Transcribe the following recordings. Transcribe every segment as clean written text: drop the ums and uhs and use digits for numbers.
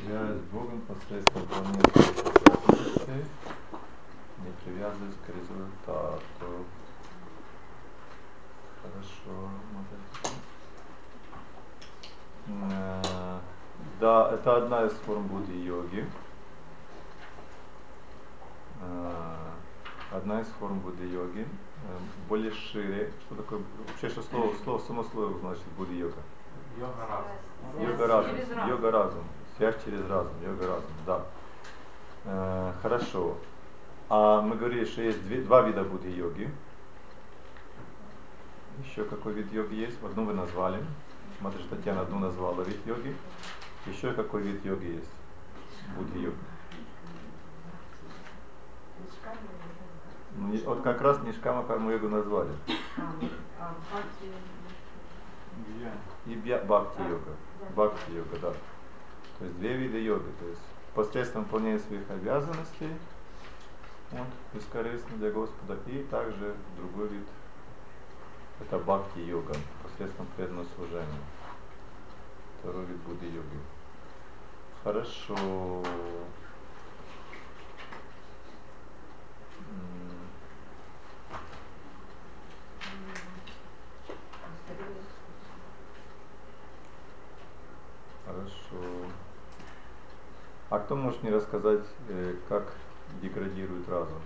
Связь с Богом посредством выполнения своих обязанностей, не привязываясь к результату. Хорошо. Да, это одна из форм будди-йоги. Одна из форм будди-йоги. Более шире. Что такое? Вообще, что само слово значит будди-йога? Йога-разум. Йога-разум. Связь через разум. Йога-разум, да. Хорошо. А мы говорили, что есть два вида будди-йоги. Еще какой вид йоги есть? Одну вы назвали. Матушка Татьяна одну назвала вид йоги. Еще какой вид йоги есть? Будди-йога. Ну, вот как раз Нишкама карму-йогу назвали. И бхакти-йога. Бхакти-йога, да. То есть две вида йоги. То есть посредством выполнения своих обязанностей, вот, бескорыстно для Господа, и также другой вид, это бхакти-йога, посредством преданного служения. Второй вид будди-йоги. Хорошо. Хорошо. А кто может мне рассказать, как деградирует разум?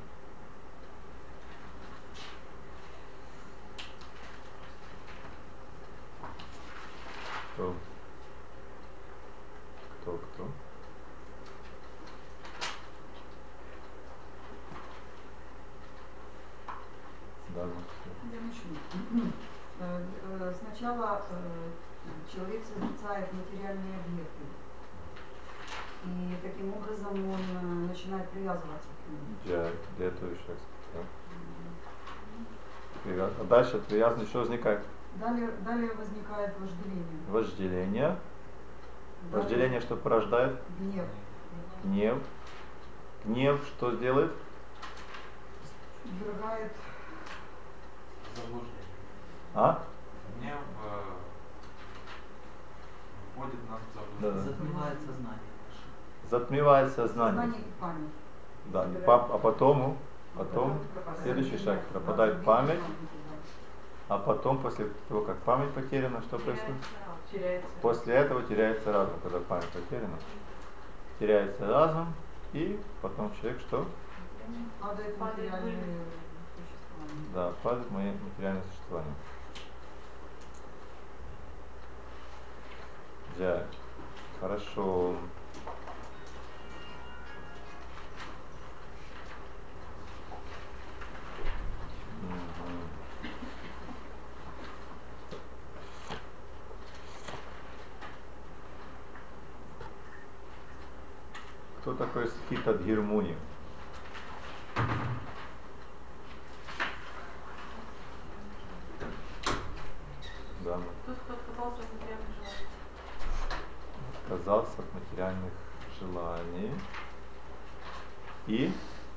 Кто? Кто? Да, я начну. Сначала человек созерцает материальные объекты, и таким образом он начинает привязываться к ним. Для этого еще раз. А дальше от привязанности что возникает? Далее возникает вожделение. Вожделение. Вожделение что порождает? Гнев. Гнев что делает? Ввергает заблуждение. А? Гнев вводит нас в заблуждение. Да. Затмевает сознание. Затмевает сознание. сознание и память. Да, а потом следующий шаг, пропадает память, а потом, после того, как память потеряна, что происходит? После этого теряется разум, когда память потеряна. Теряется разум, и потом человек что? Падает материальное существование. Да, падает материальное существование. Джай. Хорошо. Кто такой Стхита Дхирмуни? Да. Тот, кто отказался от материальных желаний. Отказался от материальных желаний. И?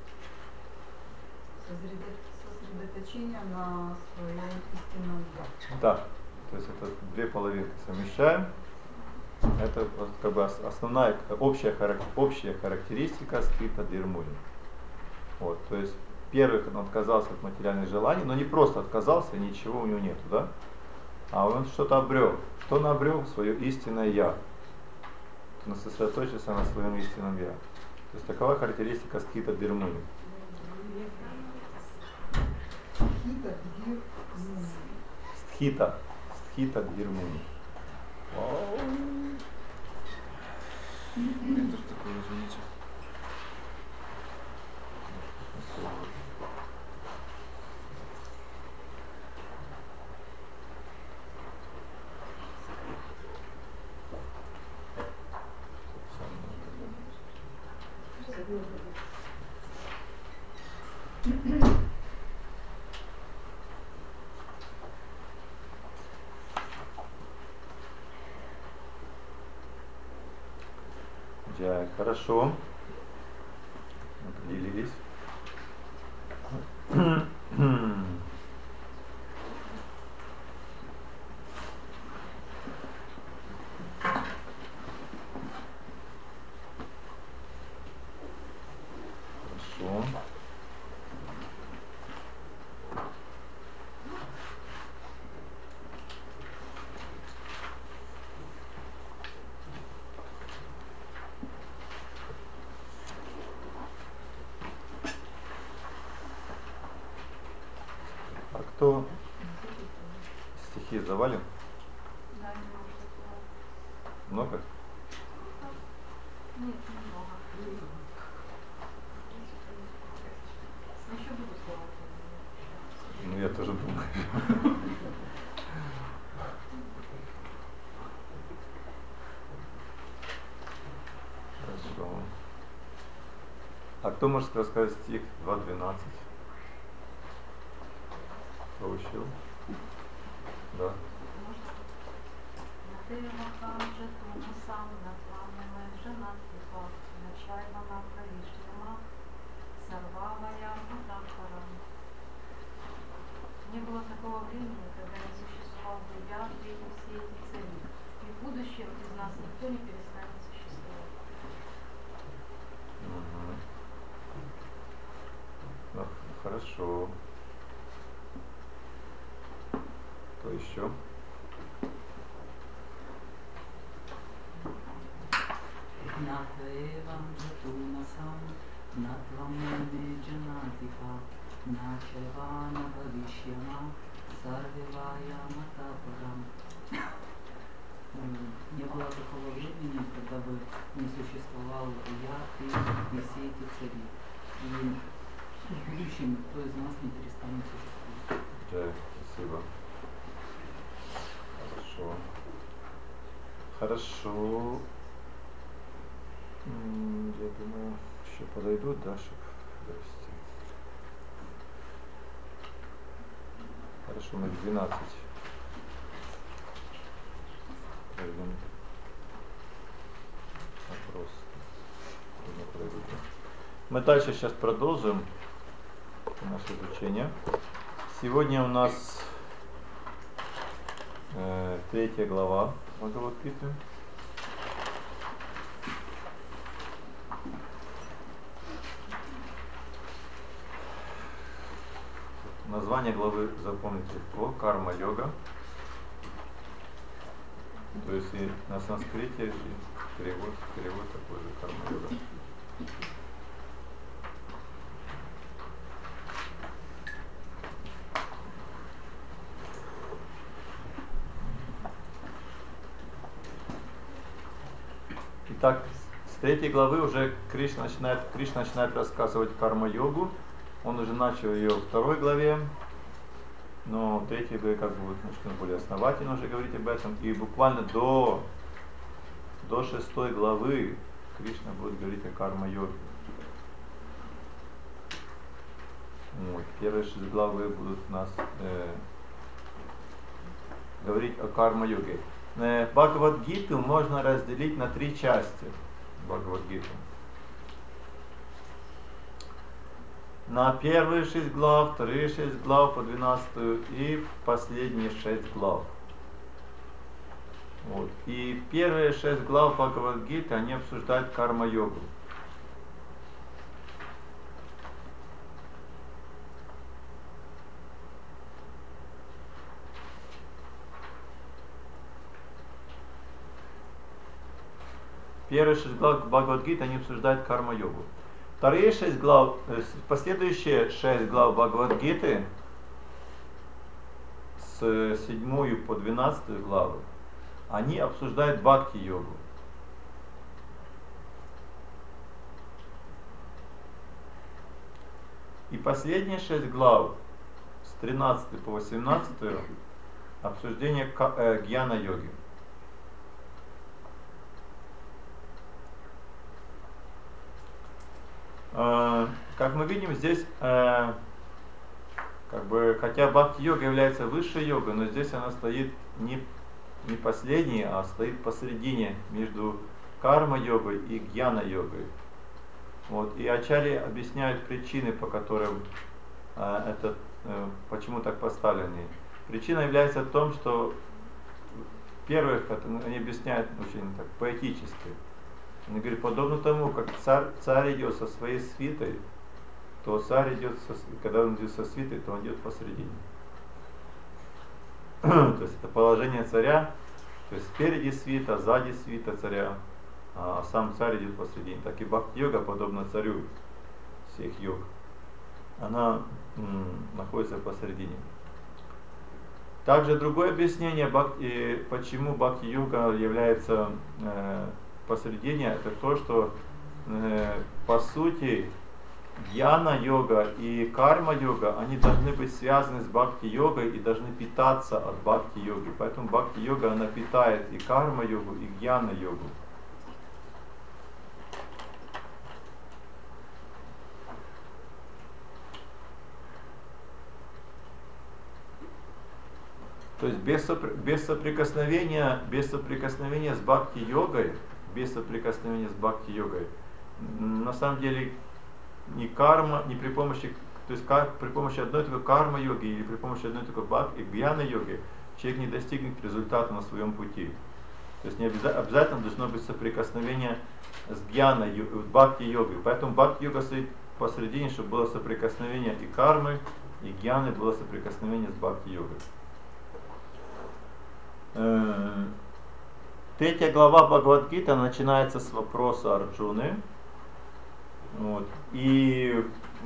Сосредоточение на своем истинном я. Да. То есть это две половинки совмещаем. Это как бы основная, общая характеристика Стхита Дхирмуни. Вот, то есть первый, он отказался от материальных желаний, но не просто отказался, ничего у него нету, да? А он что-то обрел. Что он обрел? Свое истинное я. Он сосредоточился на своем истинном я. То есть такова характеристика Стхита Дхирмуни. Стхита Дхирмуни. Это что такое, извините? Джай, хорошо. Определились. практиковали? Да, немножко. Много? Нет, немного. Еще буду слова. Ну, я тоже думаю. Хорошо. А кто может рассказать стих 2.12? Кто учил? Да. На дивакам же тому сам над вами вже надпіва, начальна провіжнема, сорвала я метафора. Не было такого времени, когда не существовал бы я и все эти цели. И в будущем из нас никто не перестанет существовать. Угу. Ну, хорошо. Кто еще? Natvevam jatunasam natvamene janatipa nachevana bhavishyama sarvivaya matapарам. Не было такого времени, когда бы не существовал я, ты и все эти цари. И в будущем никто из нас не перестанет существовать. Да, спасибо. Хорошо. Хорошо. Я думаю, еще подойдут, да, чтобы довести. Хорошо, мы 12. Пройдем. Вопрос. Мы дальше сейчас продолжим наше изучение. Сегодня у нас 3 глава Бхагавад-гиты. Название главы запомните легко. Карма-йога. То есть и на санскрите и перевод такой же карма-йога. Итак, с 3 главы уже Кришна начинает рассказывать карма-йогу. Он уже начал ее в 2 главе, но в 3 главе как бы начнет более основательно уже говорить об этом. И буквально до 6 главы Кришна будет говорить о карма-йоге. Вот. Первые 6 главы будут у нас говорить о карма-йоге. Бхагавад-гиту можно разделить на 3 части. Бхагавад-гиту. На первые 6 глав, вторые 6 глав по 12 и последние 6 глав. Вот. И первые 6 глав Бхагавад-гиты, они обсуждают карма-йогу. Первые 6 глав Бхагавад-гиты, они обсуждают карма-йогу. Вторые 6 глав, последующие 6 глав Бхагавад-гиты с 7 по 12 главы, они обсуждают бхакти-йогу. И последние 6 глав с 13 по 18 обсуждение гьяна-йоги. Как мы видим, здесь как бы, хотя бхакти-йога является высшей йогой, но здесь она стоит не последней, а стоит посередине между карма-йогой и гьяна-йогой. Вот. И ачарьи объясняют причины, по которым почему так поставлены. Причина является в том, что первых они объясняют очень так поэтически. Они говорят, подобно тому, как царь идет со своей свитой, то царь идет, когда он идет со свитой, то он идет посередине. То есть это положение царя, то есть спереди свита, сзади свита царя, а сам царь идет посередине. Так и бхакти-йога, подобно царю всех йог, она находится посередине. Также другое объяснение, почему бхакти-йога является посредине, это то, что по сути гьяна-йога и карма-йога, они должны быть связаны с бхакти-йогой и должны питаться от бхакти-йоги. Поэтому бхакти-йога, она питает и карма-йогу, и гьяна-йогу. То есть без соприкосновения с бхакти-йогой, на самом деле ни карма, ни при помощи, то есть при помощи одной только карма-йоги или при помощи одной только гьяна-йоги человек не достигнет результата на своем пути. То есть не обязательно должно быть соприкосновение с бхакти-йогой. Поэтому бхакти-йога стоит посредине, чтобы было соприкосновение и кармы, и гьяны, было соприкосновение с бхакти-йогой. 3 глава Бхагавад-гита начинается с вопроса Арджуны. Вот. И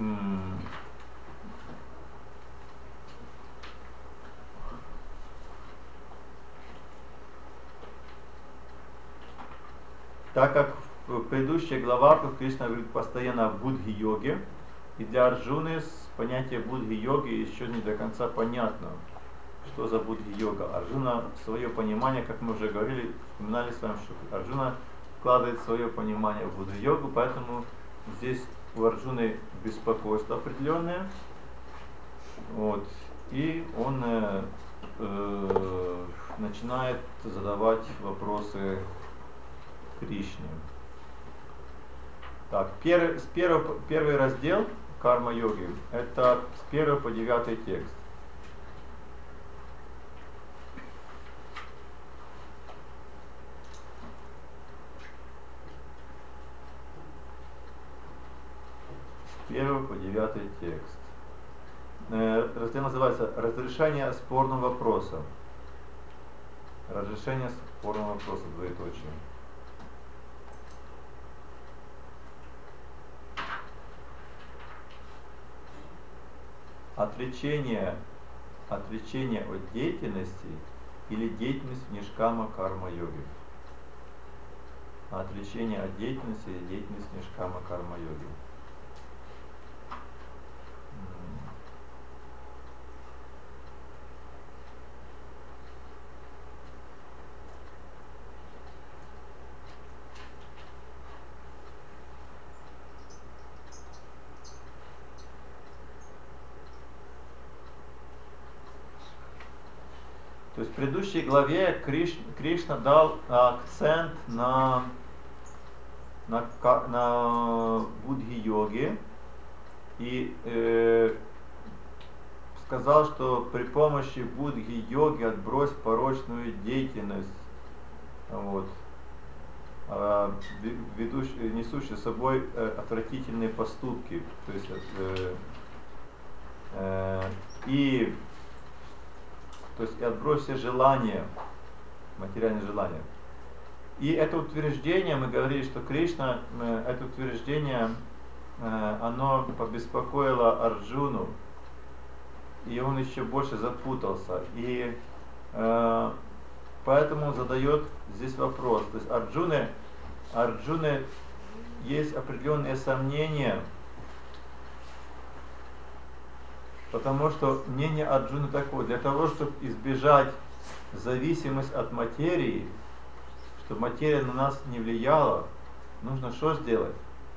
так как в предыдущих главах Кришна говорит постоянно о будхи-йоге, и для Арджуны понятие будхи-йоги еще не до конца понятно, что за будхи-йога. Арджуна свое понимание, как мы уже говорили, вспоминали с вами, что Арджуна вкладывает свое понимание в будхи-йогу, поэтому здесь у Арджуны беспокойство определенное. Вот, и он начинает задавать вопросы Кришне. Так, первый раздел карма-йоги, это с 1 по 9 текст. С 1 по 9 текст. Раздел называется «Разрешение спорного вопроса». Разрешение спорного вопроса, двоеточие. Отречение от деятельности или деятельность нишкама карма-йоги. Отречение от деятельности или деятельность нишкама карма-йоги. То есть в предыдущей главе Кришна дал акцент на будхи-йоге и сказал, что при помощи будхи-йоги отбрось порочную деятельность, вот, несущие с собой отвратительные поступки. То есть, и отбрось все желания, материальные желания. И это утверждение, мы говорили, что Кришна, это утверждение, оно побеспокоило Арджуну, и он еще больше запутался. И поэтому задает здесь вопрос. То есть Арджуне есть определенные сомнения, потому что мнение Арджуны такое: для того, чтобы избежать зависимость от материи, чтобы материя на нас не влияла, нужно что сделать?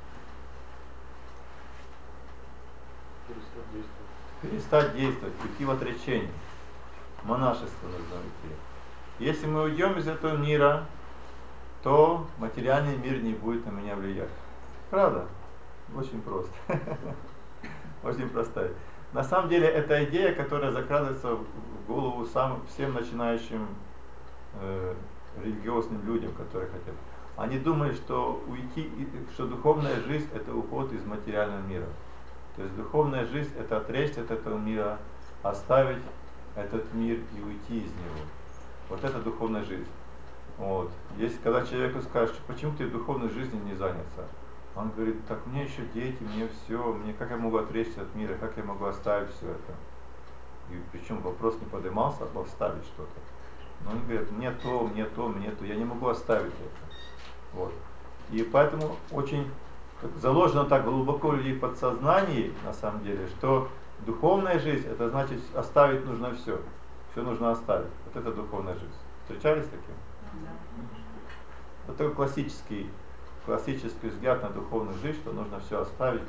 Перестать действовать, уйти в отречение. Монашество нужно уйти. Если мы уйдем из этого мира, то материальный мир не будет на меня влиять. Правда? Очень просто. Очень простая. На самом деле это идея, которая закрадывается в голову всем начинающим религиозным людям, которые хотят. Они думают, что что духовная жизнь — это уход из материального мира. То есть духовная жизнь — это отречься от этого мира, оставить этот мир и уйти из него. Вот это духовная жизнь. Вот. Если когда человеку скажешь, почему ты в духовной жизни не занялся, он говорит: так мне еще дети, мне все, как я могу отречься от мира, как я могу оставить все это? И причем вопрос не поднимался, об оставить что-то. Но они говорят, мне то, я не могу оставить это. Вот. И поэтому очень заложено так глубоко у людей в подсознании, на самом деле, что духовная жизнь, это значит оставить нужно все. Все нужно оставить. Вот это духовная жизнь. Встречались с таким? Вот такой классический взгляд на духовную жизнь, что нужно все оставить,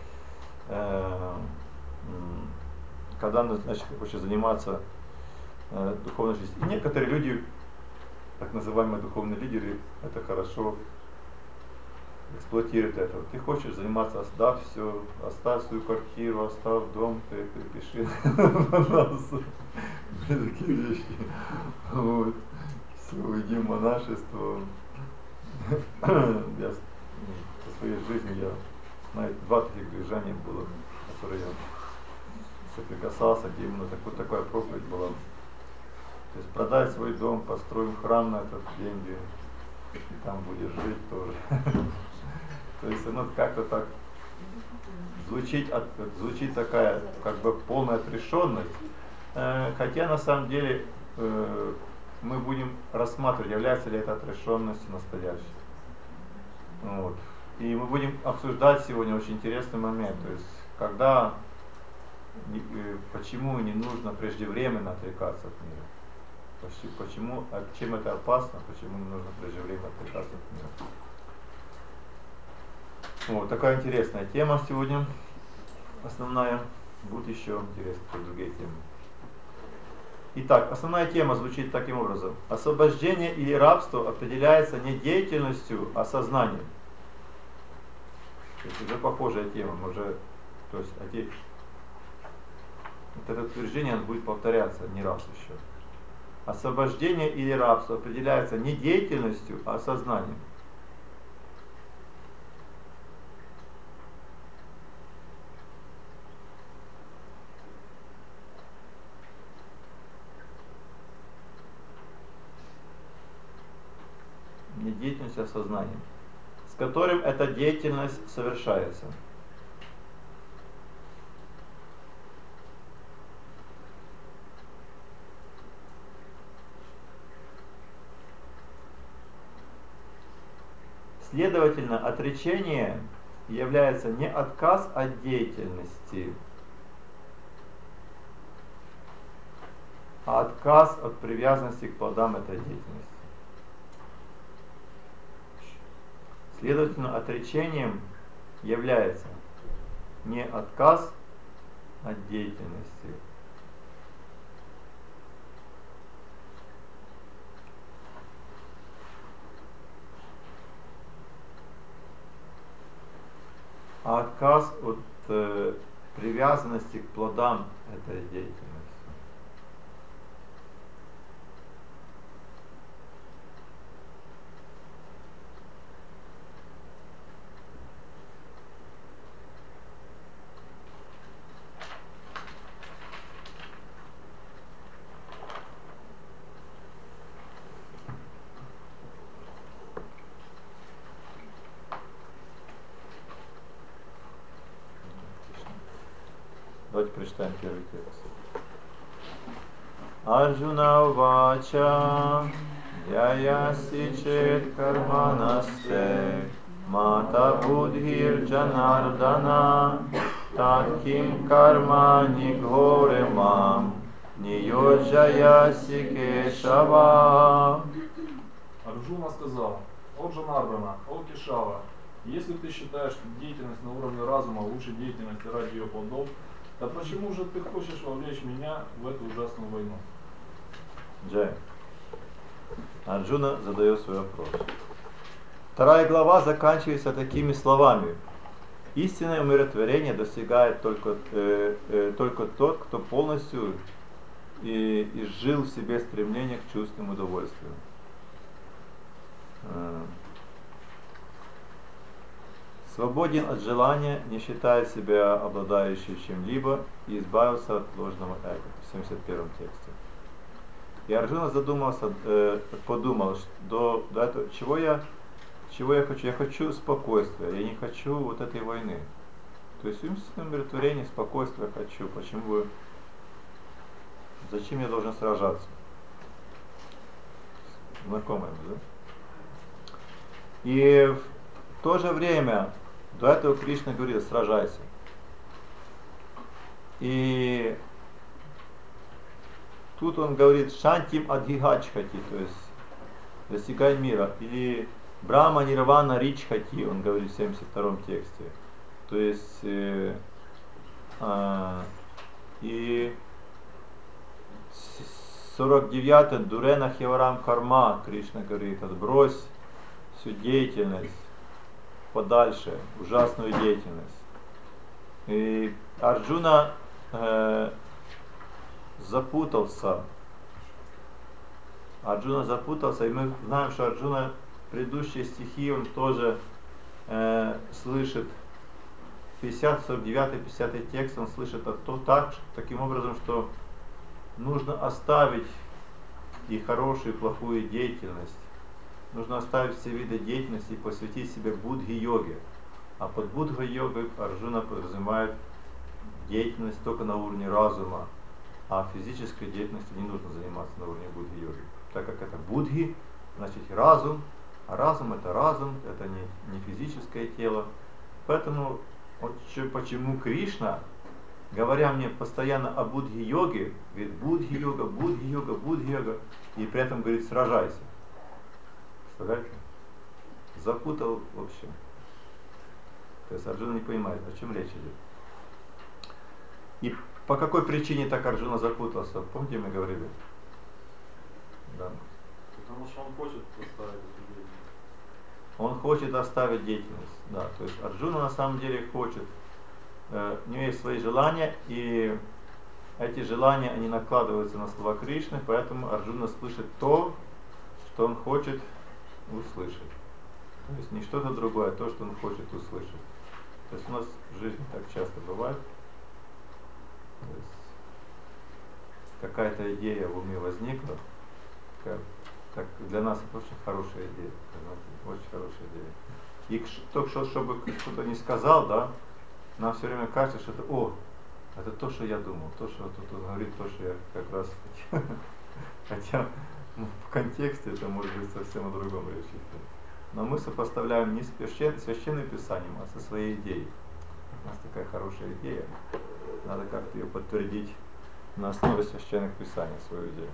когда значит, хочет заниматься духовной жизнью. И некоторые люди, так называемые духовные лидеры, это хорошо эксплуатируют это. Ты хочешь заниматься, оставь все, оставь свою квартиру, оставь дом, ты пиши на нас. Такие вещи. Вот. Все, уйди в монашество. Я со своей жизни я знаю, 2 таких движения было, которые я соприкасался, где именно такая проповедь была. То есть продай свой дом, построим храм на этот деньги, и там будешь жить тоже. То есть оно как-то так звучит такая как бы полная отрешенность, хотя на самом деле мы будем рассматривать, является ли эта отрешенность настоящей. Вот. И мы будем обсуждать сегодня очень интересный момент, то есть когда, почему не нужно преждевременно отрекаться от мира, почему, чем это опасно, почему не нужно преждевременно отрекаться от мира. Вот такая интересная тема сегодня, основная, будут еще интересные другие темы. Итак, основная тема звучит таким образом. Освобождение или рабство определяется не деятельностью, а сознанием. То есть уже похожая тема, вот это утверждение будет повторяться не раз еще. Освобождение или рабство определяется не деятельностью, а сознанием. Не деятельностью, а сознанием, с которым эта деятельность совершается. Следовательно, отречение является не отказ от деятельности, а отказ от привязанности к плодам этой деятельности. Следовательно, отречением является не отказ от деятельности, а отказ от привязанности к плодам этой деятельности. Давайте прочитаем первый текст. Арджуна вача яяси чет карманасте мата будхир джанардана татким кармани горемам ниёджаяси кешава. Арджуна сказал: «О Джанардана, о Кешава, если ты считаешь, что деятельность на уровне разума лучше деятельности ради ее плодов, то почему же ты хочешь вовлечь меня в эту ужасную войну?» Джай. Арджуна задает свой вопрос. 2 глава заканчивается такими словами. Истинное умиротворение достигает только тот, кто полностью изжил в себе стремление к чувственным удовольствиям. Свободен от желания, не считает себя обладающим чем-либо и избавился от ложного эго. В 71 тексте. И Арджуна подумал, что до этого, чего я хочу? Я хочу спокойствия, я не хочу вот этой войны. То есть умственное умиротворение, спокойствие хочу. Почему бы зачем я должен сражаться? Знакомое, да? И в то же время до этого Кришна говорил: сражайся. И тут он говорит: шантим адхигачхати, то есть достигай мира. Или брахма нирвана ричхати, он говорит в 72-м тексте. То есть и 49-й дурена хеварам карма, Кришна говорит: отбрось всю деятельность подальше, ужасную деятельность. И Арджуна запутался. И мы знаем, что Арджуна предыдущие стихи он тоже слышит. 49-50 текст он слышит таким образом, что нужно оставить и хорошую, и плохую деятельность. Нужно оставить все виды деятельности и посвятить себя будхи-йоге. А под будха-йогой Арджуна подразумевает деятельность только на уровне разума, а физической деятельностью не нужно заниматься на уровне будхи-йоги. Так как это будхи, значит разум, а разум, это не физическое тело. Поэтому почему Кришна, говоря мне постоянно о будхи-йоге, говорит: будхи-йога, будхи-йога, будхи-йога, и при этом говорит: сражайся. Представляете? Запутал вообще. То есть Арджуна не понимает, о чем речь идет. И по какой причине так Арджуна запутался? Помните, мы говорили? Да. Потому что он хочет оставить эту деятельность. Он хочет оставить деятельность. Да. То есть Арджуна на самом деле хочет. У него есть свои желания, и эти желания, они накладываются на слова Кришны, поэтому Арджуна слышит то, что он хочет услышать. То есть не что-то другое, а то, что он хочет услышать. То есть у нас в жизни так часто бывает. То есть какая-то идея в уме возникла, так для нас это очень хорошая идея. Очень хорошая идея. И только что, чтобы кто-то не сказал, да, нам все время кажется, что это то, что я думал, то, что тут он говорит, то, что я как раз хотел. Хотя в контексте это может быть совсем о другом речь идет. Но мы сопоставляем не с священным писанием, а со своей идеей. У нас такая хорошая идея, надо как-то ее подтвердить на основе священных писаний, свою идею.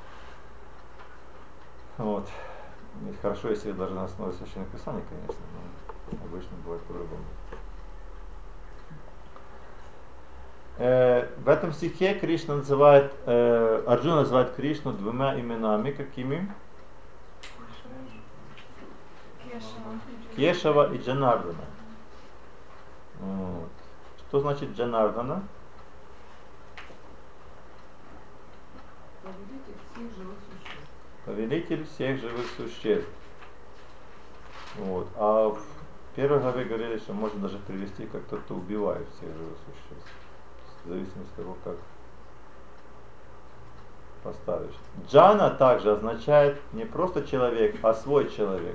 Вот. И хорошо, если даже на основе священных писаний, конечно, но обычно бывает по-другому. В этом стихе Кришна называет, Арджуна называет Кришну двумя именами. Какими? Кешава и Джанардана. Вот. Что значит Джанардана? Повелитель всех живых существ. Вот. А в первой главе говорили, что можно даже привести, как тот, кто убивает всех живых существ. В зависимости от того, как поставишь. Джана также означает не просто человек, а свой человек.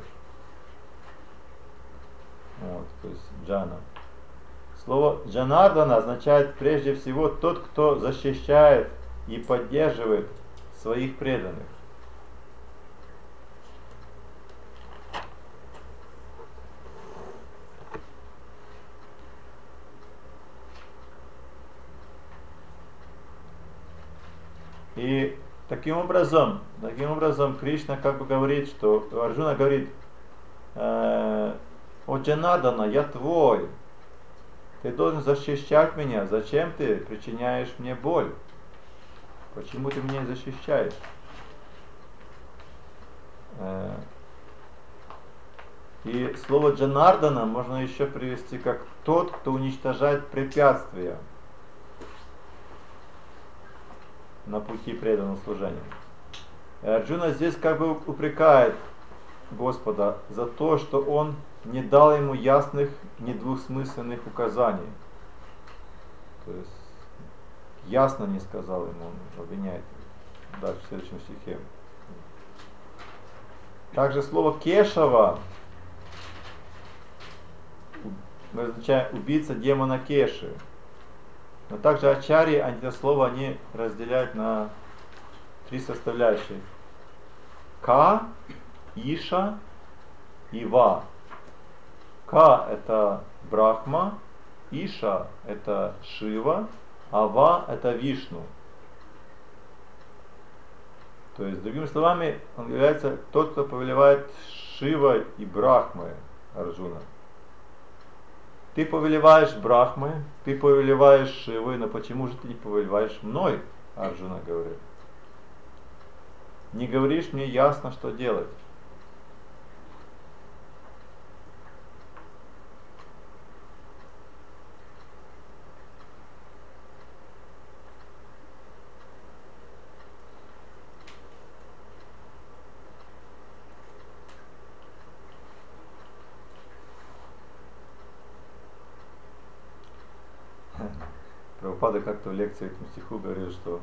Вот, то есть джана. Слово джанардана означает прежде всего тот, кто защищает и поддерживает своих преданных. И таким образом Кришна как бы говорит, что Арджуна говорит: о Джанардана, я твой, ты должен защищать меня, зачем ты причиняешь мне боль? Почему ты меня защищаешь? И слово Джанардана можно еще привести как тот, кто уничтожает препятствия на пути преданного служения. Арджуна здесь как бы упрекает Господа за то, что он не дал ему ясных, недвусмысленных указаний. То есть ясно не сказал ему, он обвиняет дальше в следующем стихе. Также слово Кешава означает убийца демона Кеши. Но также ачарьи это слово они разделяют на три составляющие. Ка, Иша и Ва. Ка это Брахма, Иша это Шива, а Ва это Вишну. То есть, другими словами, он является тот, кто повелевает Шивой и Брахмой, Арджуна. Ты повелеваешь Брахмой, ты повелеваешь Шивой, но почему же ты не повелеваешь мной, Арджуна говорит. Не говоришь мне ясно, что делать. Прабхупада как-то в лекции этому стиху говорил, что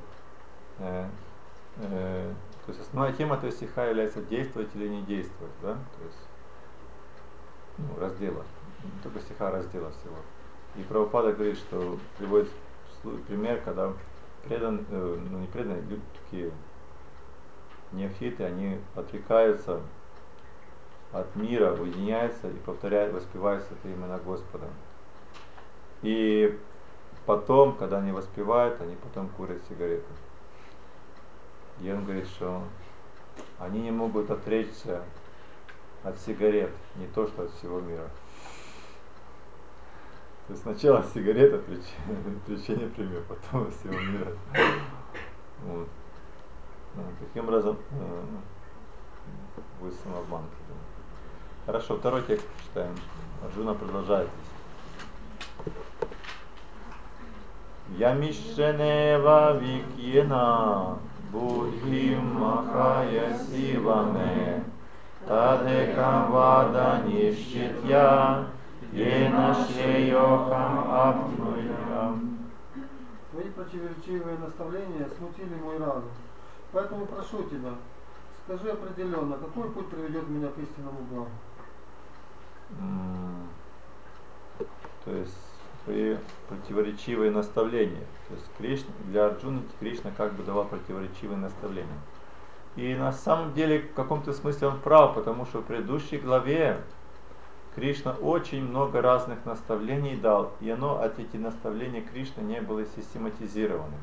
то есть основная тема этого стиха является действовать или не действовать, да? То есть раздела, не только стиха, а раздела всего. И Прабхупада говорит, что приводит пример, когда не преданные, люди такие неофиты, они отрекаются от мира, уединяются и повторяют, воспевают святые имена Господа. И потом, когда они воспевают, они потом курят сигареты. И он говорит, что они не могут отречься от сигарет, не то что от всего мира. То есть сначала сигарета, отвлечение пример, потом от всего мира. Вот. Таким образом будет самообман. Хорошо, второй текст читаем. Арджуна продолжает здесь. Ямишенева викьена будхим махая сиваме тадекам вада нищитья ена шейохам апнуям. Твои противоречивые наставления смутили мой разум. Поэтому прошу тебя, скажи определенно, какой путь приведет меня к истинному благу? То есть свои противоречивые наставления. То есть Кришна, для Арджуны Кришна как бы давал противоречивые наставления. И на самом деле в каком-то смысле он прав, потому что в предыдущей главе Кришна очень много разных наставлений дал, и эти наставления Кришны не были систематизированы.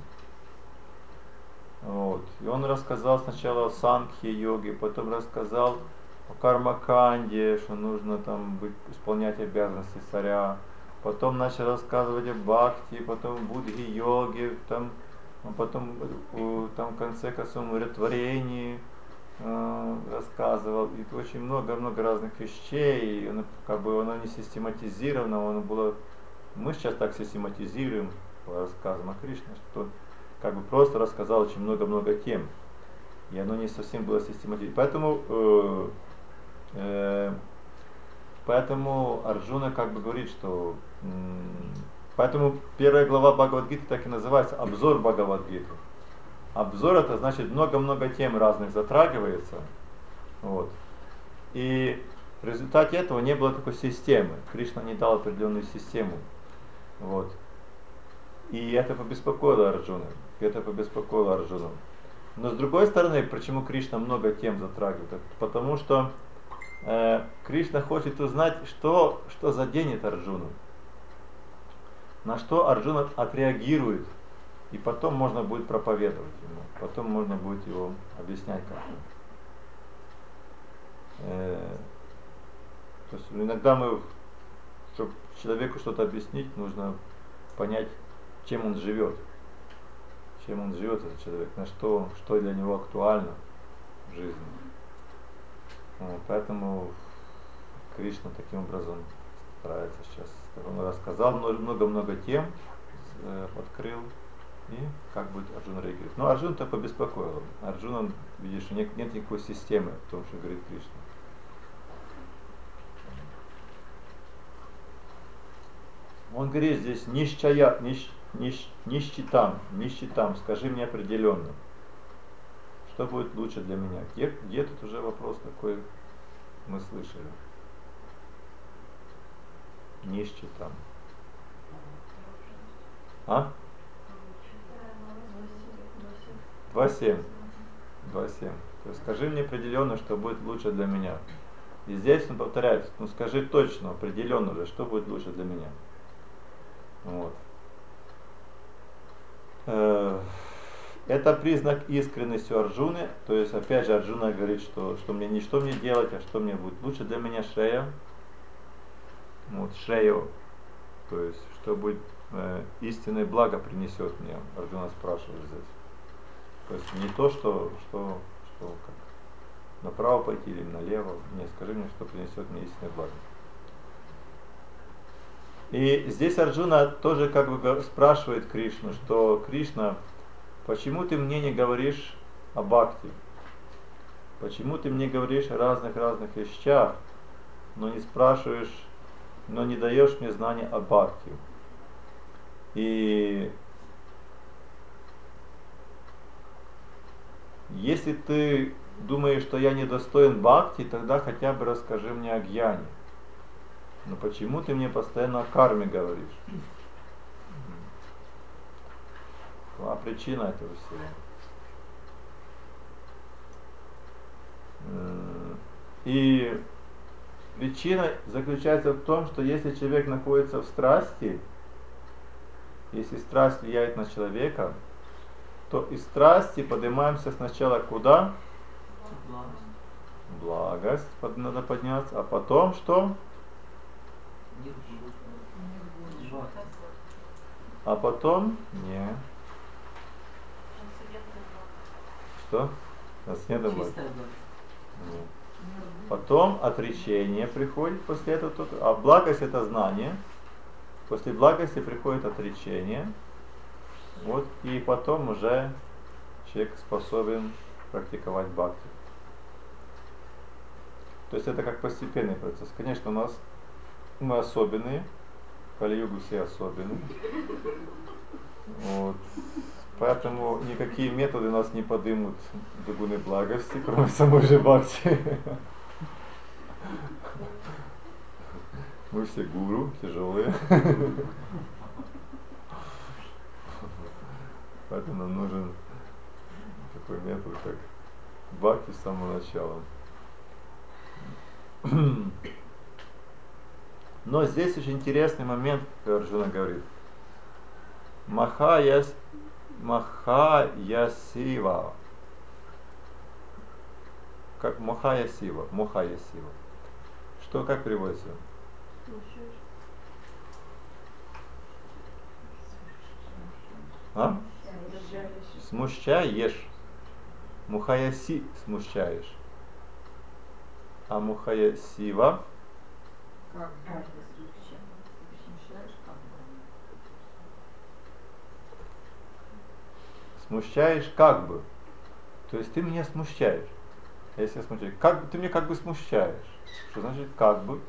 Вот. И он рассказал сначала о санкхья-йоге, потом рассказал о кармаканде, что нужно там исполнять обязанности царя. Потом начал рассказывать о бхакти, потом будхи-йоге, потом в конце о умиротворении рассказывал. И очень много разных вещей. И оно не систематизировано, мы сейчас так систематизируем по рассказам о Кришне, что просто рассказал очень много тем. И оно не совсем было систематизировано. Поэтому Арджуна говорит, что поэтому первая глава Бхагавад-гиты так и называется обзор Бхагавад-гиты. Обзор это значит много тем разных затрагивается. Вот. И в результате этого не было такой системы. Кришна не дал определенную систему. Вот. И это побеспокоило Арджуну. Но с другой стороны, почему Кришна много тем затрагивает? Потому что Кришна хочет узнать, что заденет Арджуну, на что Арджуна отреагирует, и потом можно будет проповедовать ему, потом можно будет его объяснять как-то. То есть иногда чтобы человеку что-то объяснить, нужно понять, чем он живет, этот человек, на что для него актуально в жизни. Поэтому Кришна таким образом старается сейчас. Он рассказал много тем, открыл, и как будет Арджуна реагировать. Но Арджуна-то побеспокоил. Арджуна, видишь, нет никакой системы в том, что говорит Кришна. Он говорит здесь нищитам, скажи мне определенно. Что будет лучше для меня? Где тут уже вопрос такой мы слышали? Нищитам. А? 2.7. 2.7. То есть скажи мне определенно, что будет лучше для меня. И здесь он повторяет, ну скажи точно, определенно уже, что будет лучше для меня. Вот. Это признак искренности Арджуны. То есть опять же Арджуна говорит, что мне не что мне делать, а что мне будет лучше для меня, Шрея. Вот, Шрею. То есть, что будет истинное благо принесет мне, Арджуна спрашивает здесь. То есть не то, что как, направо пойти или налево. Не, скажи мне, что принесет мне истинное благо. И здесь Арджуна тоже как бы спрашивает Кришну, что Кришна, почему ты мне не говоришь о бхакти? Почему ты мне говоришь о разных вещах, но не спрашиваешь, но не даешь мне знания о бхакти? И если ты думаешь, что я недостоин бхакти, тогда хотя бы расскажи мне о гьяне. Но почему ты мне постоянно о карме говоришь? Какова причина этого всего? И причина заключается в том, что если человек находится в страсти, если страсть влияет на человека, то из страсти поднимаемся сначала куда? Благость надо подняться, а потом что? А потом? Не. Что? Потом отречение приходит после этого. А благость это знание. После благости приходит отречение. Вот, и потом уже человек способен практиковать бхакти. То есть это как постепенный процесс. Конечно, мы особенные. В Кали-югу все особенные. Вот. Поэтому никакие методы нас не поднимут до гуны благости, кроме самой же бхакти. Мы все гуру, тяжелые. Поэтому нам нужен такой метод, как бхакти с самого начала. Но здесь очень интересный момент, как Арджуна говорит. Махаясива. Как Махаясива. Махаясива. Что, как переводится? А? Смущаешь. Мухаяси смущаешь. А Мухаясива? Как смущаешь, как Смущаешь как бы. То есть ты меня смущаешь. Если я смущаю, как бы ты меня как бы смущаешь. Что значит как бы?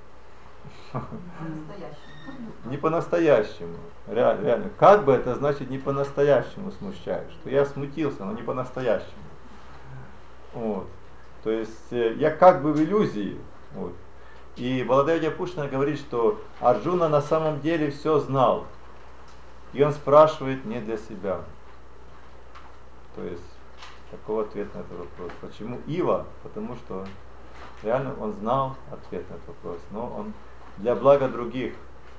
по-настоящему. Не по-настоящему. Реально. Как бы это значит не по-настоящему смущаешь. Что я смутился, но не по-настоящему. Вот. То есть я как бы в иллюзии. Вот. И Баладева Пушина говорит, что Арджуна на самом деле все знал. И он спрашивает не для себя. То есть такой ответ на этот вопрос. Почему Ива? Потому что реально он знал ответ на этот вопрос, но он для блага других.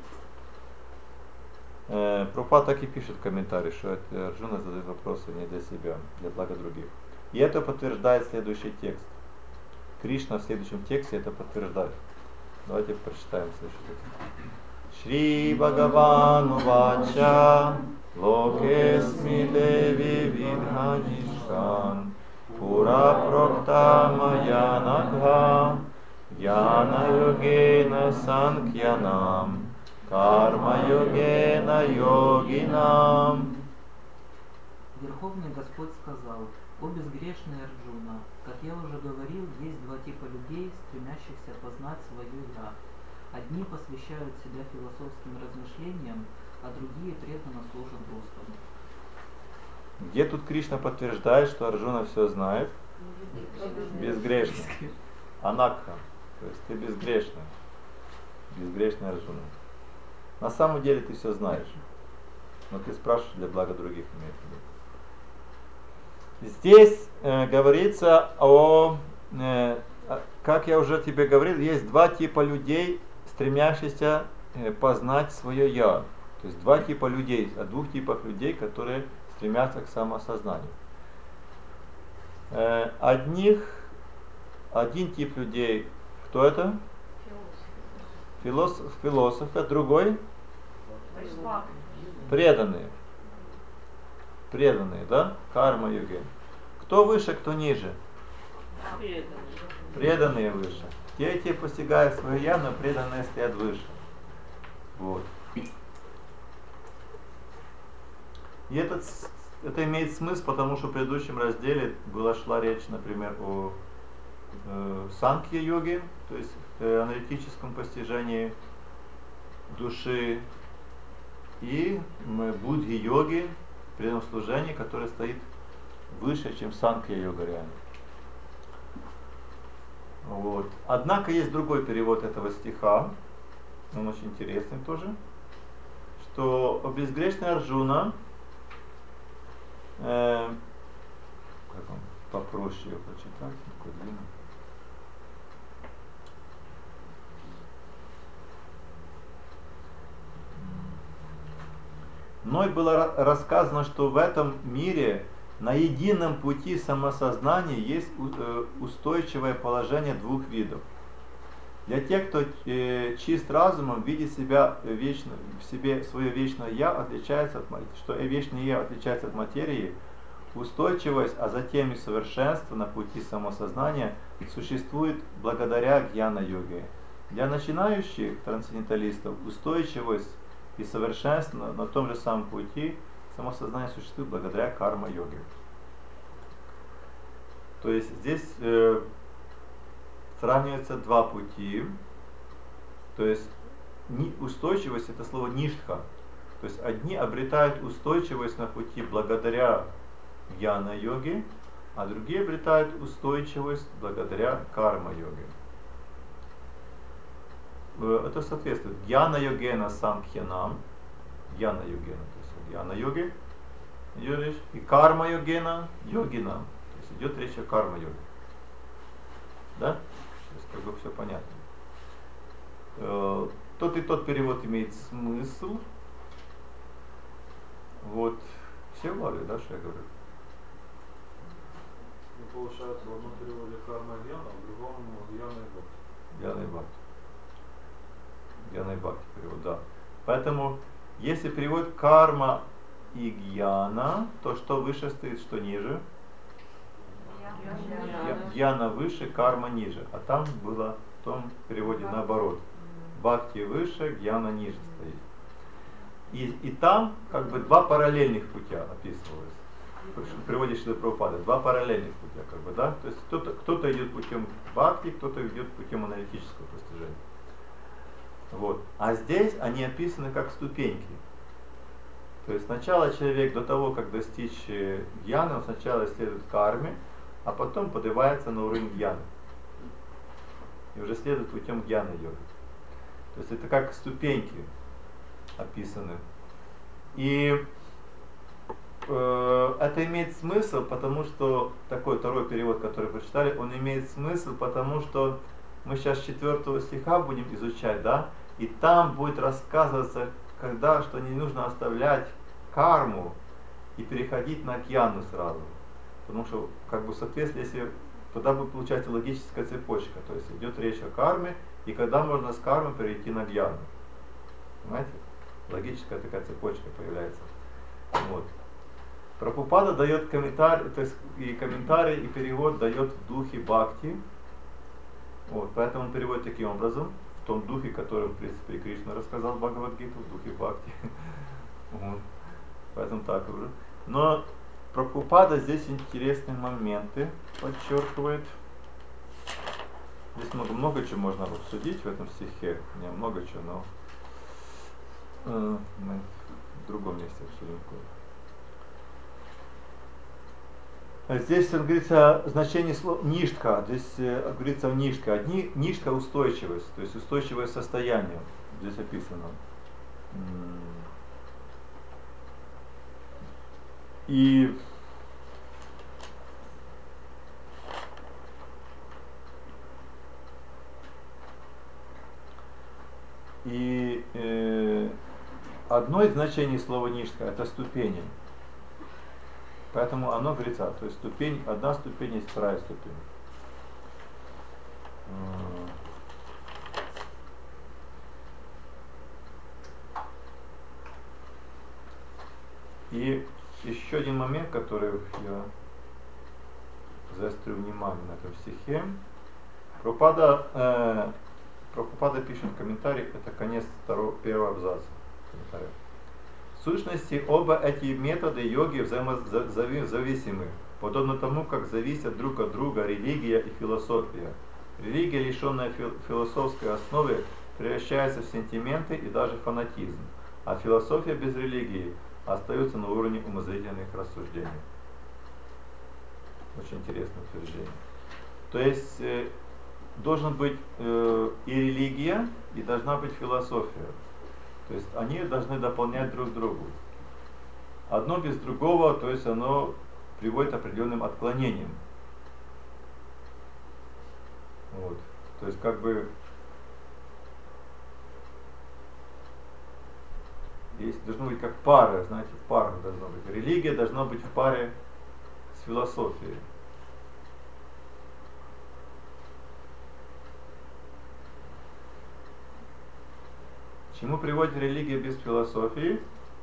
Прабхупада так и пишет в комментарии, что Арджуна задает вопросы не для себя, для блага других. И это подтверждает следующий текст. Кришна в следующем тексте это подтверждает. Давайте прочитаем следующий текст. Шри Бхагаван Увача Локесми Деви Видханишкан Пура Прокта Мая Нагха Яна Йогена Санкьянам Карма Йогена Йогинам. Верховный Господь сказал: «О безгрешный Арджуна, как я уже говорил, есть два типа людей, стремящихся познать свою «я». Одни посвящают себя философским размышлениям, а другие преданно служат Господу». Где тут Кришна подтверждает, что Арджуна все знает? Безгрешный. Анакха. То есть ты безгрешный. Безгрешный Арджуна. На самом деле ты все знаешь. Но ты спрашиваешь для блага других, имеет в виду. Здесь говорится как я уже тебе говорил, есть два типа людей, стремящихся познать свое «я». То есть два типа людей, о двух типах людей, которые стремятся к самоосознанию. Один тип людей, кто это? Философы, а другой? Преданные. Преданные, да? Карма-йоги. Кто выше, кто ниже? Преданные выше. Те постигают свое «я», но преданные стоят выше. Вот. И это имеет смысл, потому что в предыдущем разделе шла речь, например, о санкья-йоге, то есть аналитическом постижении души, и будхи-йоге, преданном служении, которое стоит выше, чем санкья-йога реально. Вот. Однако есть другой перевод этого стиха, он очень интересный тоже, что безгрешный Арджуна, как он попроще ее прочитать, такой длинный. Мной было рассказано, что в этом мире на едином пути самосознания есть устойчивое положение двух видов. Для тех, кто чист разумом, видит себя в себе свое вечное «я», отличается что вечное «я» отличается от материи, устойчивость, а затем и совершенство на пути самосознания существует благодаря гьяна-йоге. Для начинающих трансценденталистов устойчивость и совершенство на том же самом пути самосознание существует благодаря карма-йоге. То есть здесь сравниваются два пути. То есть устойчивость — это слово ништха. То есть одни обретают устойчивость на пути благодаря гьяна-йоге, а другие обретают устойчивость благодаря карма-йоге. Это соответствует гьяна-йогена санкхьянам, гьяна-йогена, то есть гьяна-йоге идет речь, и карма-йогена йогинам, то есть идет речь о карма-йоге. Да? То есть как бы все понятно. Тот и тот перевод имеет смысл. Вот. Все уловили, да, что я говорю? Ну, получается, в одном переводе карма и гьяна, в другом гьяна и бхакти. Гьяна и бхакти. Гьяна и бхакти перевод, да. Поэтому, если перевод карма и гьяна, то что выше стоит, что ниже? Гьяна выше, карма ниже. А там было в том переводе наоборот. Бхакти выше, гьяна ниже стоит. И там как бы два параллельных путя описывалось. В переводе Шрилы Прабхупады. Два параллельных путя, как бы, да? То есть кто-то идет путем бхакти, кто-то идет путем аналитического постижения. Вот. А здесь они описаны как ступеньки. То есть сначала человек до того, как достичь гьяны, он сначала следует карме, а потом поднимается на уровень гьяны. И уже следует путем гьяна-йоги. То есть это как ступеньки описаны. И это имеет смысл, потому что такой второй перевод, который прочитали, он имеет смысл, потому что мы сейчас 4 стиха будем изучать, да, и там будет рассказываться, что не нужно оставлять карму и переходить на гьяну сразу. Потому что, как бы, в соответствии, если тогда будет получаться логическая цепочка, то есть идет речь о карме, и когда можно с кармы перейти на гьяну. Понимаете? Логическая такая цепочка появляется. Вот. Прабхупада дает комментарий, то есть и комментарий, и перевод дает в духе бхакти. Вот, поэтому он переводит таким образом, в том духе, который, в принципе, и Кришна рассказал в Бхагавад-гиту, в духе бхакти. Вот. Поэтому так уже. Но Прабхупада здесь интересные моменты подчеркивает. Здесь много чего можно обсудить в этом стихе. Не много чего, но мы в другом месте обсудим. Здесь говорится о значении слова ништха. Здесь говорится о ништха. Ништха — устойчивость, то есть устойчивое состояние. Здесь описано. И И одно из значений слова нишка — это ступени. Поэтому оно говорится, то есть ступень, одна ступень есть вторая ступень. И еще один момент, который я заострю внимание на этом стихе. Прабхупада пишет в комментарии, это конец первого абзаца комментария. В сущности, оба эти методы йоги взаимозависимы, подобно тому, как зависят друг от друга религия и философия. Религия, лишенная философской основы, превращается в сентименты и даже фанатизм, а философия без религии остается на уровне умозрительных рассуждений. Очень интересное утверждение. То есть должен быть и религия, и должна быть философия. То есть они должны дополнять друг друга. Одно без другого, то есть оно приводит к определенным отклонениям. Вот. То есть как бы есть, должно быть как пара, знаете, в парах должно быть. Религия должна быть в паре с философией. К чему приводит религия без философии?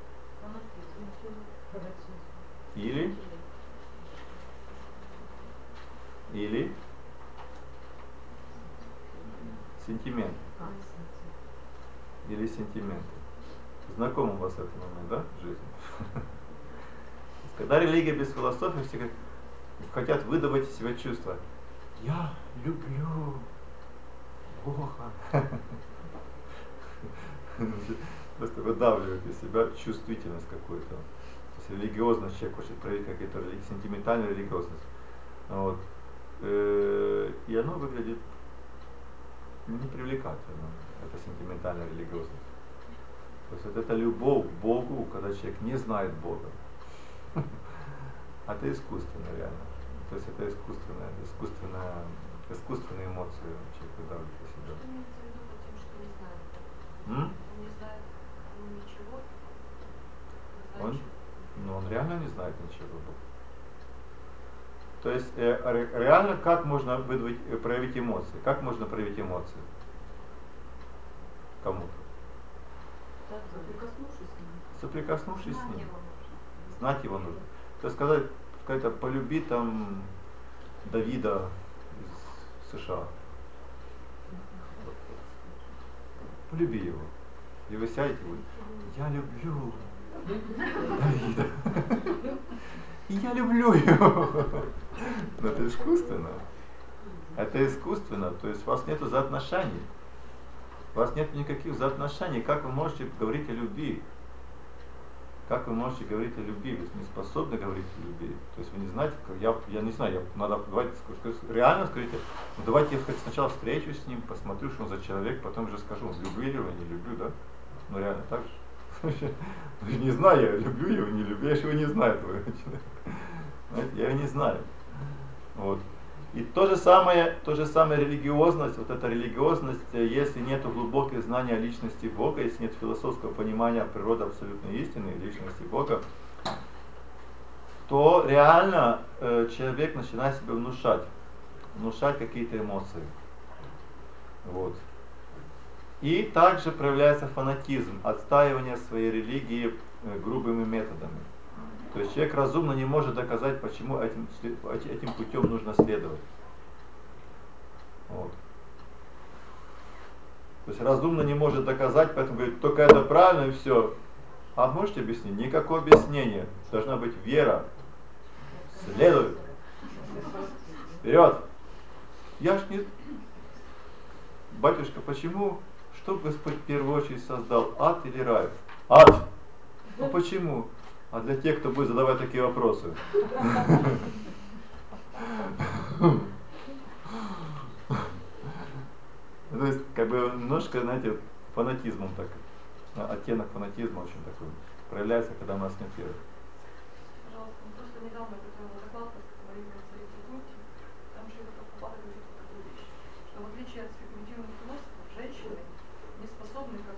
Или сентимент. Или сентименты. Знаком у вас этот момент, да, в жизни? Когда религия без философии, все хотят выдавать из себя чувства. Я люблю Бога. Просто выдавливают из себя чувствительность какую-то. То есть религиозность, человек хочет проявить какую-то сентиментальную религиозность. Вот. И оно выглядит непривлекательно, это сентиментальная религиозность. То есть вот это любовь к Богу, когда человек не знает Бога. Это искусственно реально. То есть это искусственные эмоции человек выдавливает из себя. Он реально не знает ничего. То есть реально как можно проявить эмоции? Как можно проявить эмоции? Кому-то? Соприкоснувшись с ним. Знать его нужно. То есть сказать, полюби там Давида из США. Полюби его. И вы сядете, я люблю Давида. И я люблю его. Но это искусственно. Это искусственно. То есть у вас нет взаимоотношений. У вас нет никаких взаимоотношений. Как вы можете говорить о любви? Как вы можете говорить о любви? Вы не способны говорить о любви. То есть вы не знаете, я не знаю, давайте реально скажите, давайте я сначала встречусь с ним, посмотрю, что он за человек, потом уже скажу, люблю я его, не люблю, да? Ну реально так же. Не знаю, я люблю его, не люблю, я же его не знаю, твоего человека. Я его не знаю. Вот. И то же самое религиозность, вот эта религиозность, если нет глубоких знаний о личности Бога, если нет философского понимания природы абсолютной истины, личности Бога, то реально человек начинает себе внушать какие-то эмоции. Вот. И также проявляется фанатизм, отстаивание своей религии грубыми методами. То есть человек разумно не может доказать, почему этим путем нужно следовать. Вот. То есть разумно не может доказать, поэтому говорит, только это правильно и все. А можете объяснить? Никакого объяснения. Должна быть вера. Следуй. Вперед. Я ж не... Батюшка, почему? Что Господь в первую очередь создал? Ад или рай? Ад. Ну почему? А для тех, кто будет задавать такие вопросы. То есть, как бы немножко, знаете, фанатизмом так, оттенок фанатизма очень такой проявляется, когда у нас нет веры. Пожалуйста, просто недавно готовила доклад по стихотворению царицы Кунти. Там же Прабхупада говорит такую вещь, что в отличие от спекулятивных философов, женщины не способны как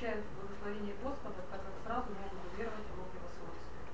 получают благословение Господа, так как сразу могут уверовать в Бог его свойства.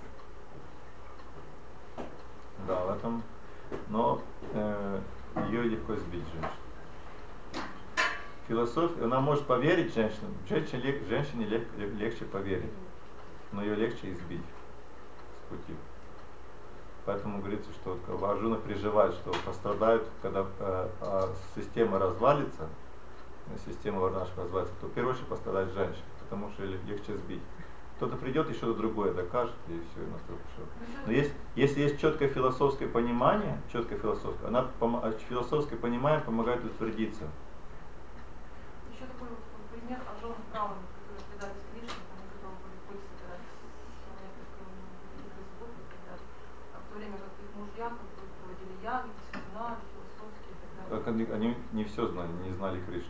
Да, в этом, но ее легко сбить женщину. Философия, она может поверить женщине, женщине легче поверить, но ее легче избить с пути. Поэтому говорится, что вот, Арджуна переживает, что пострадают, когда система развалится, система варнашка развалится, то в первую очередь пострадает женщина, потому что легче сбить. Кто-то придет и что-то другое докажет, и все, и настолько все. Но если есть четкое философское понимание, философское понимание помогает утвердиться. Еще такой вот пример о женах правых, которые предались Кришне, они готовы были пыль собирать с Богом, когда в то время как их мужья проводили яги, семинары, философские и так далее. Они не все знали, не знали Кришну.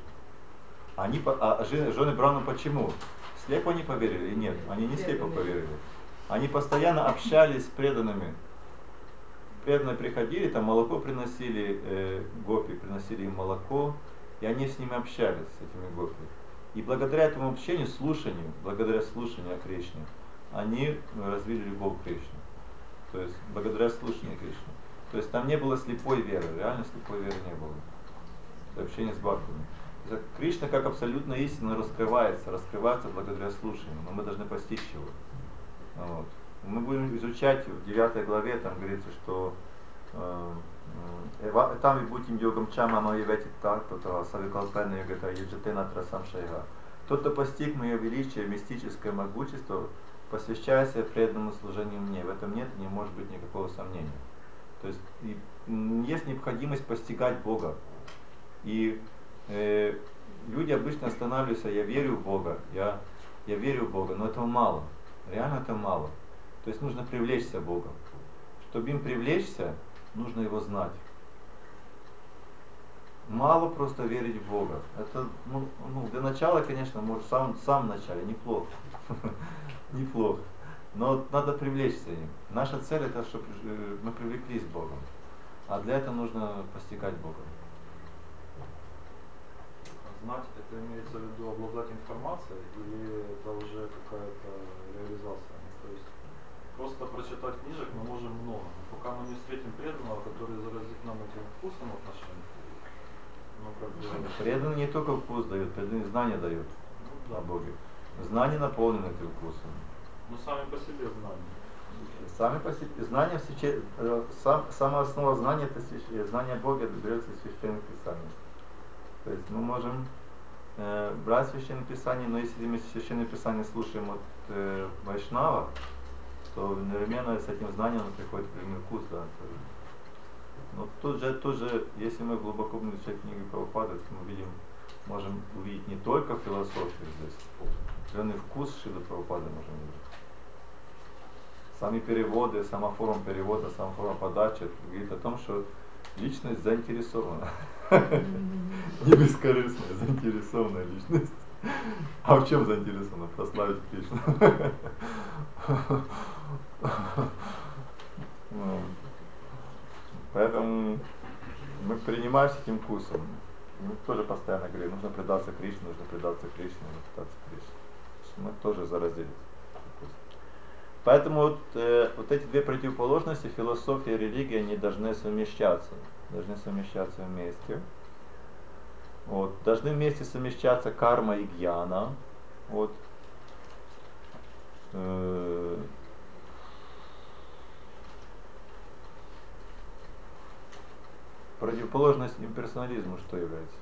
Жены Брахмана почему? Слепо они поверили или нет? Они не слепо поверили. Они постоянно общались с преданными. Преданные приходили, там молоко приносили, гопи приносили им молоко, и они с ними общались, с этими гопи. И благодаря этому общению, слушанию, благодаря слушанию о Кришне, они развили любовь к Кришне. То есть благодаря слушанию Кришны. То есть там не было слепой веры, реально слепой веры не было. Это общение с бхактами. Кришна как абсолютная истина раскрывается благодаря слушанию, но мы должны постичь его. Вот. Мы будем изучать в 9 главе, там говорится, что там и будем йогам чама моевети так, савикалпена йогата юджатена трасам шайга. Тот, кто постиг мое величие, мистическое могущество, посвящая себя преданному служению мне. В этом нет, не может быть никакого сомнения. То есть есть необходимость постигать Бога. И люди обычно останавливаются: я верю в Бога, я верю в Бога, но этого мало. Реально это мало. То есть нужно привлечься Богом. Чтобы им привлечься, нужно его знать. Мало просто верить в Бога. Это, для начала, конечно, может в самом начале неплохо. Неплохо. Но надо привлечься им. Наша цель это, чтобы мы привлеклись к Богу. А для этого нужно постигать Бога. Знать, это имеется в виду обладать информацией или это уже какая-то реализация? То есть просто прочитать книжек мы можем много, но пока мы не встретим преданного, который заразит нам этим вкусом отношения. Преданный не только вкус дает, преданный знания дает о Боге. Знания наполнены этим вкусом. Но сами по себе знания. Сами по себе знания, самая основа знания это знание Бога, это берется из священных писаний. То есть мы можем брать священное писание, но если мы священное писание слушаем от Вайшнава, то одновременно с этим знанием приходит определенный вкус, да. Но тут же, если мы глубоко будем изучать книги Прабхупады, то мы можем увидеть не только философию здесь, определенный вкус Шрилы Прабхупады можем увидеть. Сами переводы, сама форма перевода, сама форма подачи говорит о том, что личность заинтересована. Не бескорыстная, заинтересованная личность. А в чем заинтересована? Прославить Кришну. Поэтому мы принимаем с этим вкусом. Мы тоже постоянно говорим, нужно предаться Кришне, нужно предаться Кришне, нужно предаться Кришне. Мы тоже заразились. Поэтому вот эти две противоположности, философия и религия, они должны совмещаться вместе. Вот. Должны вместе совмещаться карма и гьяна. Вот. Противоположность имперсонализму что является?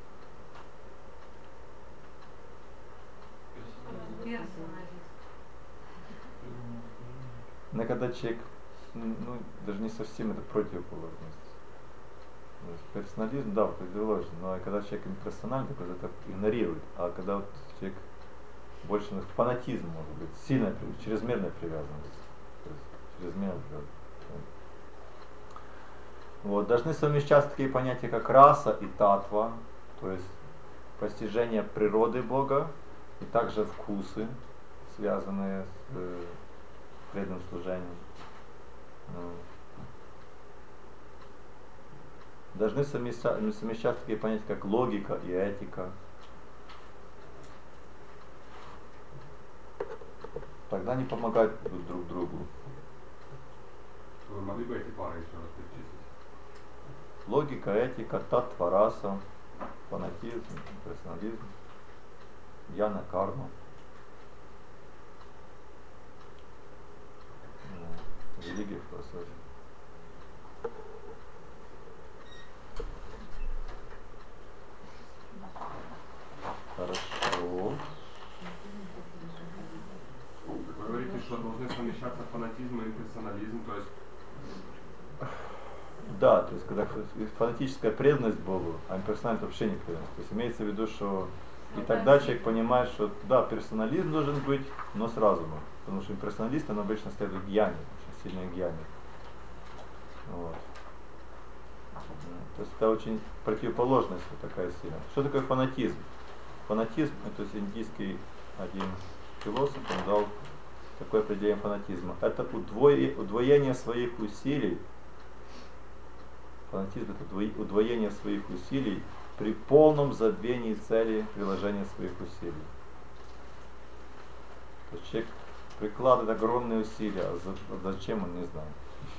Персонализм. Но когда человек, даже не совсем это противоположность. Персонализм, да, противоположность, но когда человек имперсональный, то это игнорирует. А когда вот человек больше фанатизм, может быть, сильная, чрезмерная привязанность. То есть чрезмерная привязанность. Вот. Должны совмещаться такие понятия, как раса и татва, то есть постижение природы Бога, и также вкусы, связанные с преданным служением. Должны совмещаться такие понятия, как логика и этика. тогда они помогают будут друг другу. Вы могли бы эти пары еще раз перечислить? Логика, этика, таттва, раса, фанатизм, персонализм, яна, карма. Религия, философия. Хорошо. Вы говорите, что должны совмещаться фанатизм и персонализм, то есть Да, то есть когда фанатическая преданность Богу, а имперсональность вообще не преданность. То есть имеется в виду, что и тогда человек понимает, что да, персонализм должен быть, но с разумом. Потому что имперсоналист, он обычно следует гьяне, очень сильной гьяне. Вот. То есть это очень противоположность вот такая сильная. Что такое фанатизм? Фанатизм, то есть индийский один философ, он дал такое определение фанатизма. Это удвоение своих усилий. Фанатизм — это удвоение своих усилий при полном забвении цели приложения своих усилий. То есть человек прикладывает огромные усилия, а зачем он не знает.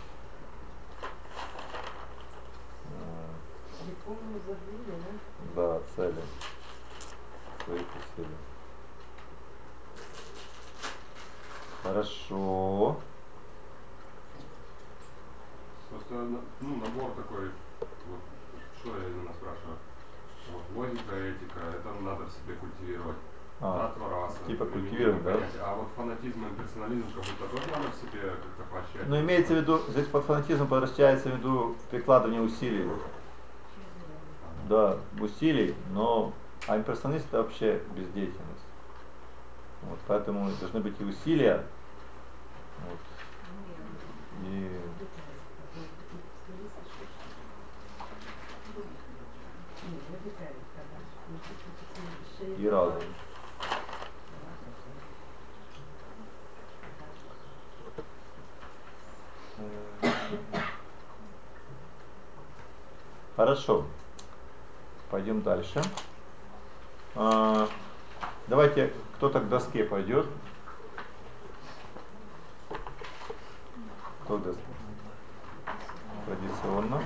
Полное забвение, да? Да, цели своих усилий. Хорошо. просто набор такой, вот, что я именно спрашиваю. Вот, логика, этика, это надо в себе культивировать. Таттва, раса, типа культивировать, да? А вот фанатизм и персонализм как будто тоже надо в себе как-то поощрять. Но имеется в виду, здесь под фанатизмом подразумевается в виду прикладывание усилий. Да, усилий, но а имперсоналист — это вообще бездеятельность. Вот, поэтому должны быть и усилия. Вот, и разум. Хорошо. Пойдем дальше. Давайте кто-то к доске пойдет. Кто к доске? Традиционно.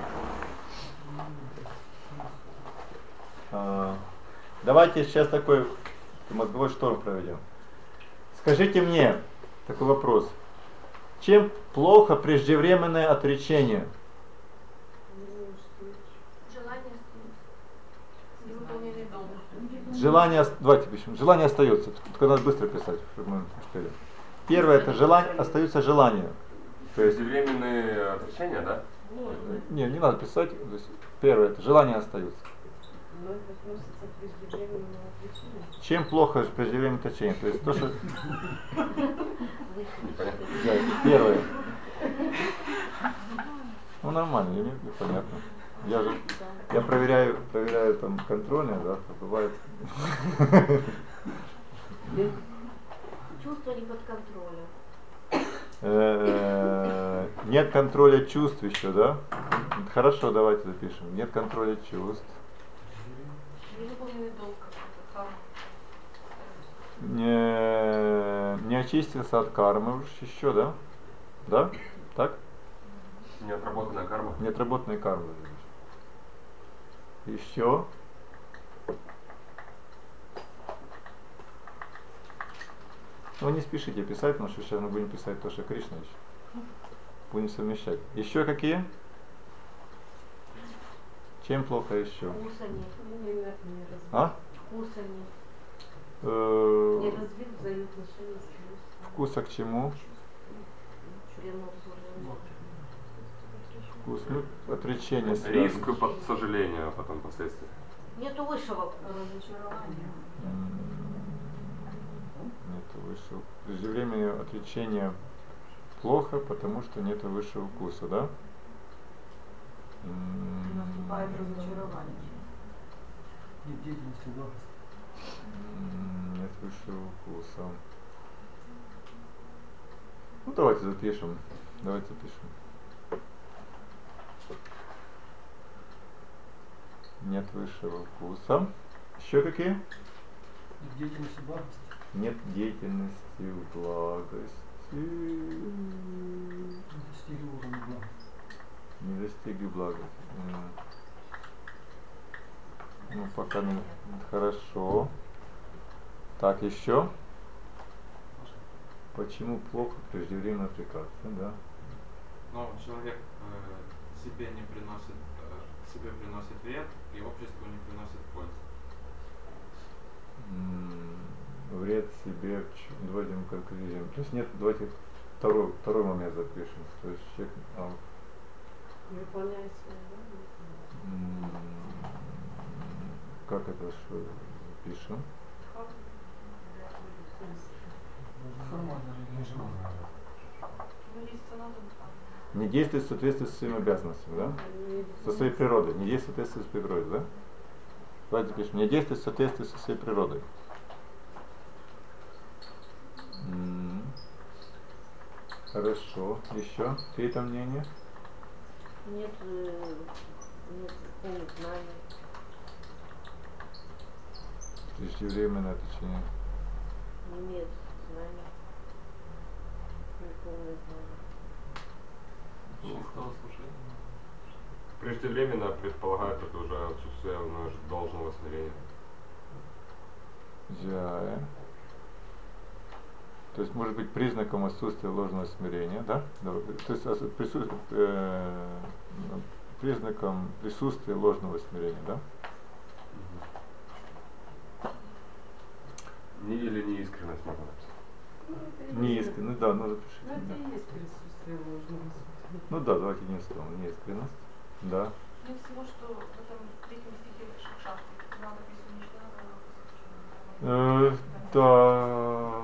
Давайте сейчас такой мозговой шторм проведем. Скажите мне такой вопрос. Чем плохо преждевременное отречение? Желание невыполнение долга. Желание, давайте пишем. Желание остается. Только надо быстро писать, чтобы мы успели. Первое — это желание, остаются желания. То есть, Преждевременные отречения, да? не надо писать. То есть, первое — это желания остаются. Но это относится к преждевременному отречению. Чем плохо преждевременное отречение? То есть то, что... Непонятно. Да, первое. Ну нормально, мне понятно. Я проверяю там контрольные, да, бывает. Чувство не под контролем. Нет контроля чувств еще, да? Хорошо, давайте запишем. Нет контроля чувств. Невыполненный долг какой-то, Не очистился от кармы еще, да? Да? Так? Неотработанная карма. Неотработанная карма. Еще. Ну не спешите писать, потому что сейчас мы будем писать то, что Кришна еще. Будем совмещать. Еще какие? Чем плохо еще? Вкуса нет. А? Вкуса нет. Э, Не развит взаимоотношения с чувством. Вкуса к чему? Эмоционально. Вкус, ну, отречение Риск, связано. сожаления, а потом последствия. Нету высшего разочарование. Нет высшего. Преждевременное отречение плохо, потому что нет высшего вкуса, да? Наступает разочарование. Нет деятельности благости. Нет высшего вкуса. Ну давайте запишем. Давайте запишем. Нет высшего вкуса. Еще какие? Нет деятельности благости. Нет деятельности в благости. Достигли уровня благости. Не достигли благости. Ну, пока не. Хорошо. Так, еще. Почему плохо преждевременно отрекаться, да? Но человек себе приносит вред, и обществу не приносит пользы. Вред себе, давайте мы как видим. То есть нет, давайте второй момент запишем. То есть человек Выполняет свои, да? как это что запишем? Формально религиозно. Ну, есть цена за Не действует в соответствии со своими обязанностями, да? Со своей природой. Не действует в соответствии со своей природой, да? Давайте запишем. Не действует в соответствии со своей природой. Хорошо. Еще? Третье мнение? Нет полных знаний. Преждевременное отречение. Не имеет знаний. Неполные знания. Чистого слушания. Преждевременно предполагает это уже отсутствие должного смирения. Да. То есть может быть признаком отсутствия ложного смирения, да? То есть признаком присутствия ложного смирения, да? Или неискренность можно написать. Неискренность, да, ну запишите. Ну, это Да. и есть присутствие ложного смысла. Ну да, давайте не слово. Неискренность. Да. Мне всего, что в этом третьем стихе Шахшахи надо писать не Да.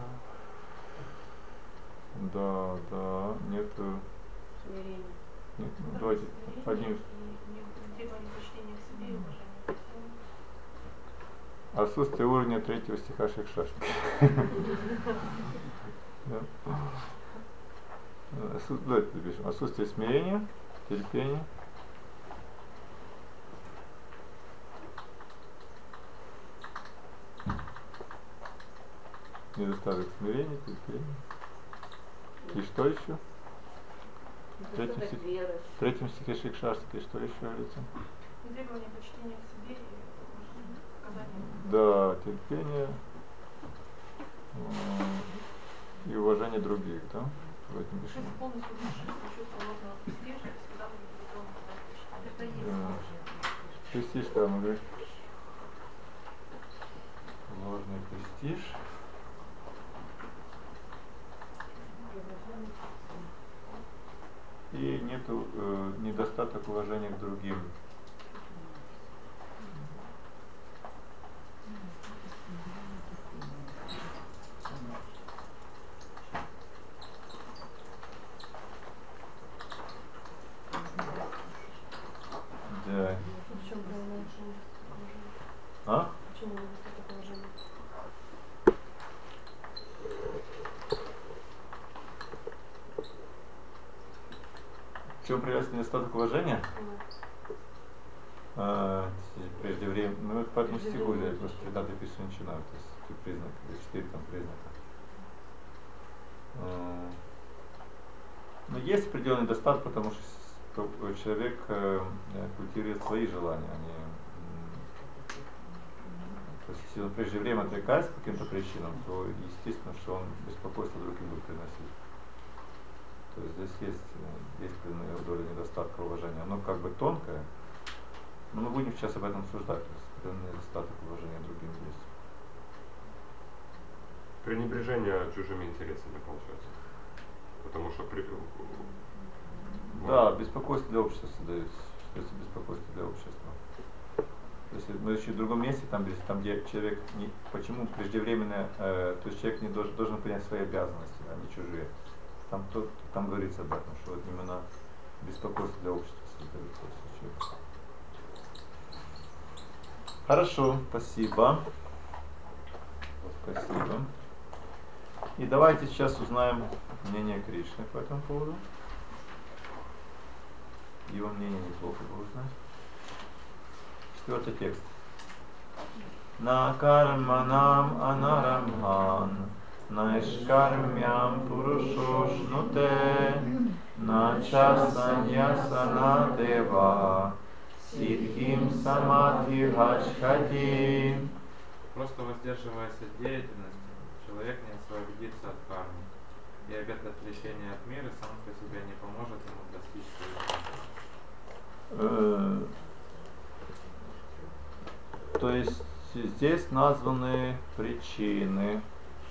Да, нет. Смирение. Нет, ну, давайте одним. Требование почтения к себе и уважения к всем. Отсутствие уровня 3 стиха Шикшашки. Давайте запишем. Отсутствие смирения, терпения. Недостаток смирения, терпения. И что еще? В третьем стихе Шикшашки что еще говорится? И требование почтения к себе и показания. Да, терпение и уважение других, да? Давайте напишем. Если полностью лишиться чувства ложного престижа, всегда будет готов почитать. Это и есть Престиж, да, мы говорим. Ложный престиж. И нету недостаток уважения к другим. Да. В чем главное уважение? А? Почему недостаток уважения? В чем проявляется недостаток уважения? Преждевременно. Ну это по этому стиху, я просто всегда дописываю начинаю. То есть признак, 4 там признака. Но есть определенный недостаток, потому что человек культивирует свои желания, а не. То есть если он преждевременно отрекается по каким-то причинам, то естественно, что он беспокойство другим будет приносить. То есть здесь есть доля недостатка уважения. Оно как бы тонкое, но мы будем сейчас об этом обсуждать. То есть определенный недостаток уважения другим есть. Пренебрежение чужими интересами получается. Потому что Да, беспокойство для общества создается. Что это беспокойство для общества? То есть мы еще в другом месте, там где человек почему преждевременно, то есть человек не должен принять свои обязанности, а не чужие. Там говорится об этом, что вот именно беспокойство для общества создается. Хорошо, спасибо. Спасибо. И давайте сейчас узнаем мнение Кришны по этому поводу. Его мнение неплохо бы узнать. 4-й текст. на карманам анарамхан, наишкармям пурушошнуте, на часаньясана дева, сидхим самадхи гачхати. Просто воздерживаясь от деятельности, человек не освободится от кармы, и обет отречения от мира сам по себе не поможет ему достичь своей. То есть здесь названы причины.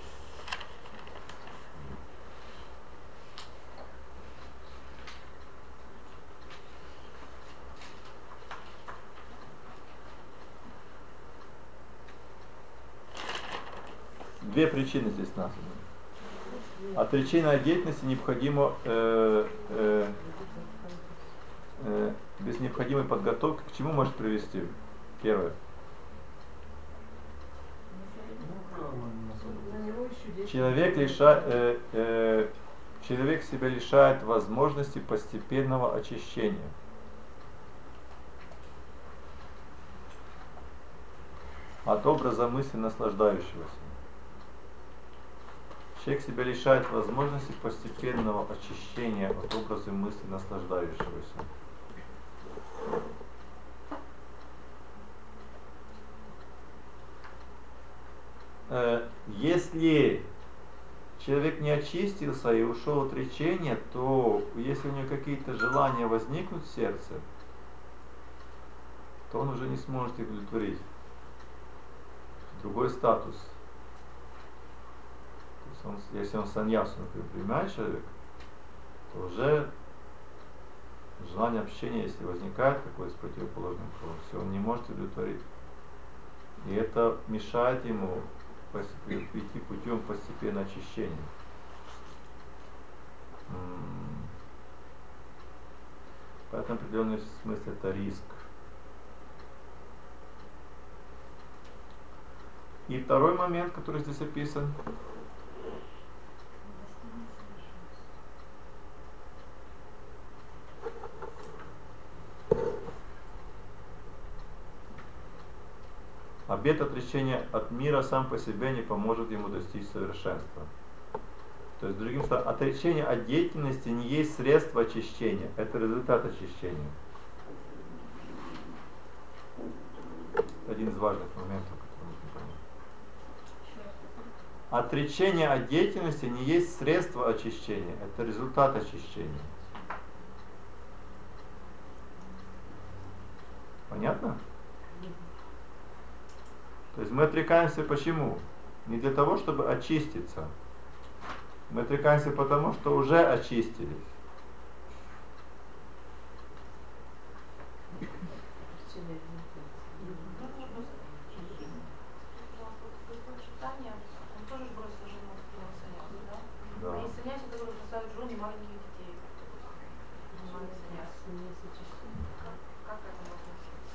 Две причины здесь названы. Отречение от деятельности необходимо без необходимой подготовки к чему может привести? Первое. Человек себя лишает возможности постепенного очищения. От образа мысли наслаждающегося. Человек себя лишает возможности постепенного очищения от образа мысли наслаждающегося. Если человек не очистился и ушел от отречения, то если у него какие-то желания возникнут в сердце, то он уже не сможет их удовлетворить. Другой статус. То есть если он саньясу, например, принимает человек, то уже желание общения, если возникает какое-то с противоположным полом, все, он не может удовлетворить. И это мешает ему идти путем постепенного очищения. Поэтому в определенном смысле это риск. И второй момент, который здесь описан. Обет отречения от мира сам по себе не поможет ему достичь совершенства. То есть, другим словом, отречение от деятельности не есть средство очищения, это результат очищения. Один из важных моментов, который нужно понять. Отречение от деятельности не есть средство очищения, это результат очищения. Понятно? То есть мы отрекаемся почему? Не для того, чтобы очиститься. Мы отрекаемся потому, что уже очистились. Да. И саньяси, которые бросают жены маленьких детей. Как это можно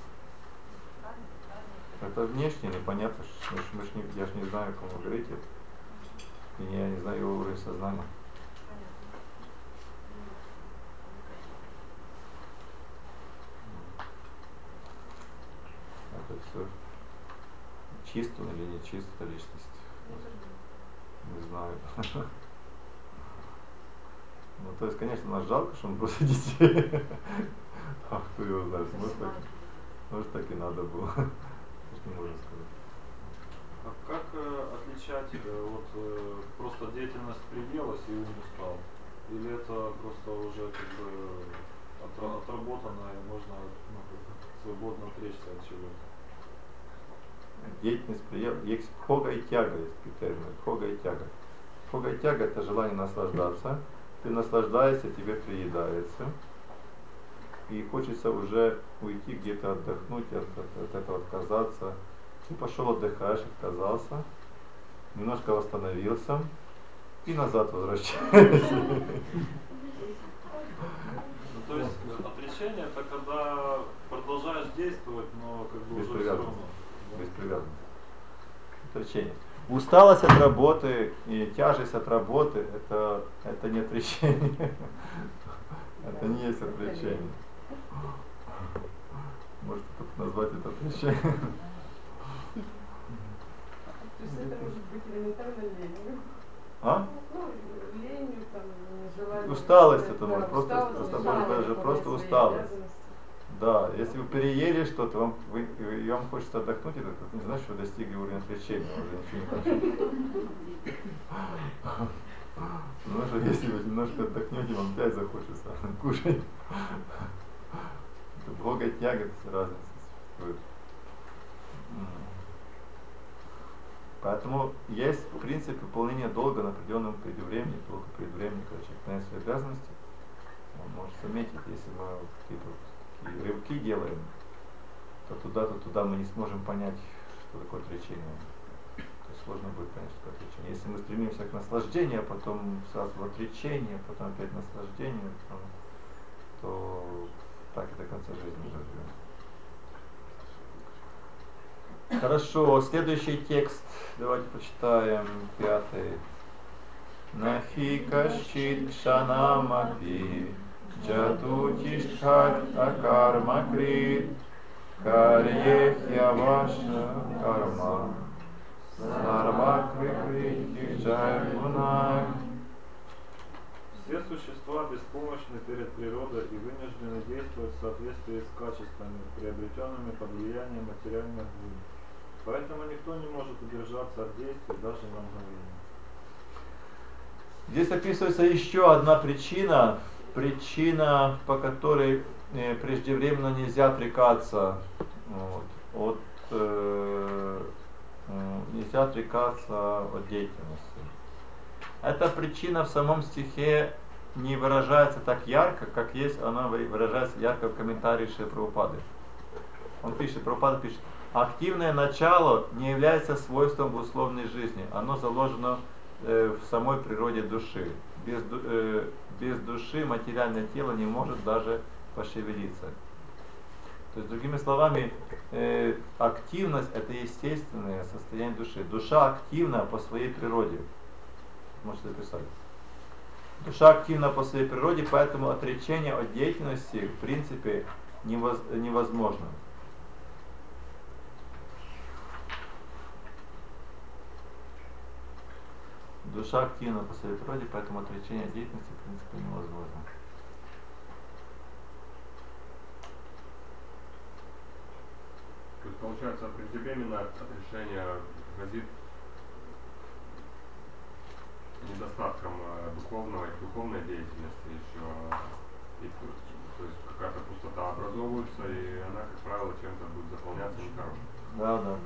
сделать? Это внешне непонятно, я же не знаю, о ком вы говорите, и я не знаю его уровень сознания. Это все чист он или не чист, эта личность? Не знаю. Ну, то есть, конечно, нас жалко, что он бросил детей. А кто его знает, может так и надо было. Не можно сказать. А как отличать просто деятельность пределась и ум устал? Или это просто уже как бы отработано и можно свободно отречься от чего-то? Деятельность предела, есть бхога и тяга, есть термин. Бхога и тяга. Бхога и тяга — это желание наслаждаться. Ты наслаждаешься, тебе приедается. И хочется уже уйти где-то отдохнуть, от этого отказаться. Ты пошел отдыхаешь, отказался, немножко восстановился и назад возвращаешься. То есть отречение — это когда продолжаешь действовать, но как бы уже все равно. Беспривязанность. Отречение. Усталость от работы и тяжесть от работы — это не отречение. Это не есть отречение. Может кто-то назвать это отречением. быть элементарно ленью. А? Ну, ленью, там, нежеланием. Усталость это Да, может, просто, усталость, просто, нежелание даже выполнять просто свои усталость. обязанности. Да, если вы переели что-то, и вам хочется отдохнуть, это не значит, что вы достигли уровня отвлечения, уже ничего не хочется. Ну что, если вы немножко отдохнете, вам опять захочется кушать. Это много тягот, разница существует. Поэтому есть, в принципе, выполнение долга на определенном периоде времени, только перед временем, когда человек выполняет свои обязанности. Он может заметить, если мы какие-то такие рывки делаем, то туда мы не сможем понять, что такое отречение. То есть сложно будет понять, что такое отречение. Если мы стремимся к наслаждению, а потом сразу в отречение, потом опять наслаждение, то так и до конца жизни живем. Хорошо, следующий текст, давайте почитаем, 5. Нахи кашчит кшанамапи джатутишхат акарма крит карьехья ваша карма сарвак викрити джайгунай. Все существа беспомощны перед природой и вынуждены действовать в соответствии с качествами, приобретенными под влиянием материальных благ. Поэтому никто не может удержаться от действий даже на мгновение. Здесь описывается еще одна причина, по которой преждевременно нельзя отрекаться нельзя отрекаться от деятельности. Эта причина в самом стихе не выражается так ярко, как есть, она выражается ярко в комментарии Шрилы Прабхупады. Прабхупада пишет: активное начало не является свойством условной жизни, оно заложено в самой природе души. Без души материальное тело не может даже пошевелиться. То есть, другими словами, активность – это естественное состояние души. Душа активна по своей природе. Можете записать. Душа активна по своей природе, поэтому отречение от деятельности в принципе невозможно. Душа активна по своей природе, поэтому отречение от деятельности в принципе невозможно. То есть получается, преждевременное отрешение грозит недостатком духовной деятельности еще. То есть какая-то пустота образовывается, и она, как правило, чем-то будет заполняться нехорошим. Да.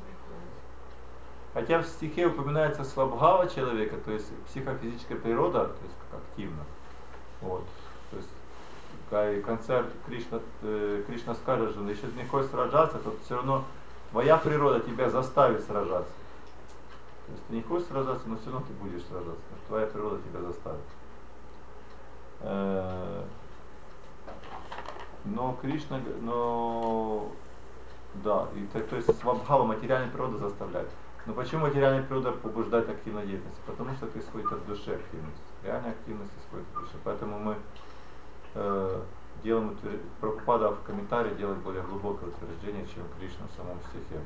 Хотя в стихе упоминается свабхава человека, то есть психофизическая природа, то есть как активно. Вот. То есть в конце Кришна скажет, что если ты не хочешь сражаться, то все равно твоя природа тебя заставит сражаться. То есть ты не хочешь сражаться, но все равно ты будешь сражаться, потому что твоя природа тебя заставит. Но Кришна, то есть свабхава, материальная природа заставляет. Но почему материальная природа побуждает активную деятельность? Потому что это исходит от души активность. Реальная активность исходит от души. Поэтому мы делаем, Прабхупада в комментарии делает более глубокое утверждение, чем Кришна в самом стихе.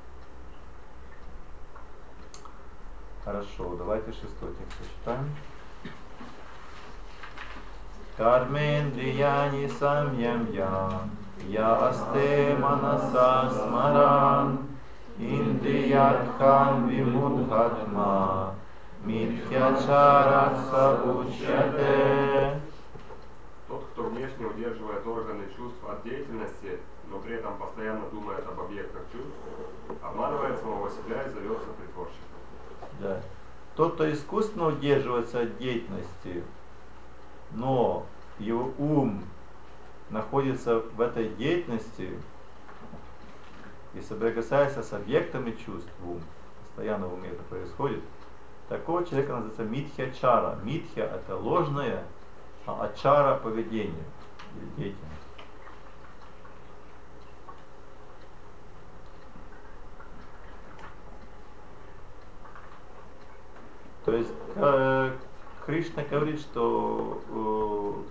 Хорошо, давайте 6 текст почитаем. Кармендрияни самьямья, я асте манаса смаран, индриятхам вимудхатма, митхячара саучяте. Тот, кто внешне удерживает органы чувств от деятельности, но при этом постоянно думает об объектах чувств, обманывает самого себя и зовется притворщиком. Да. Тот, кто искусственно удерживается от деятельности, но его ум находится в этой деятельности и соприкасается с объектами чувств, постоянно в уме это происходит, такого человека называется митхьячара. Митхья – это ложное, а ачара – поведение или деятельность. То есть Кришна говорит, что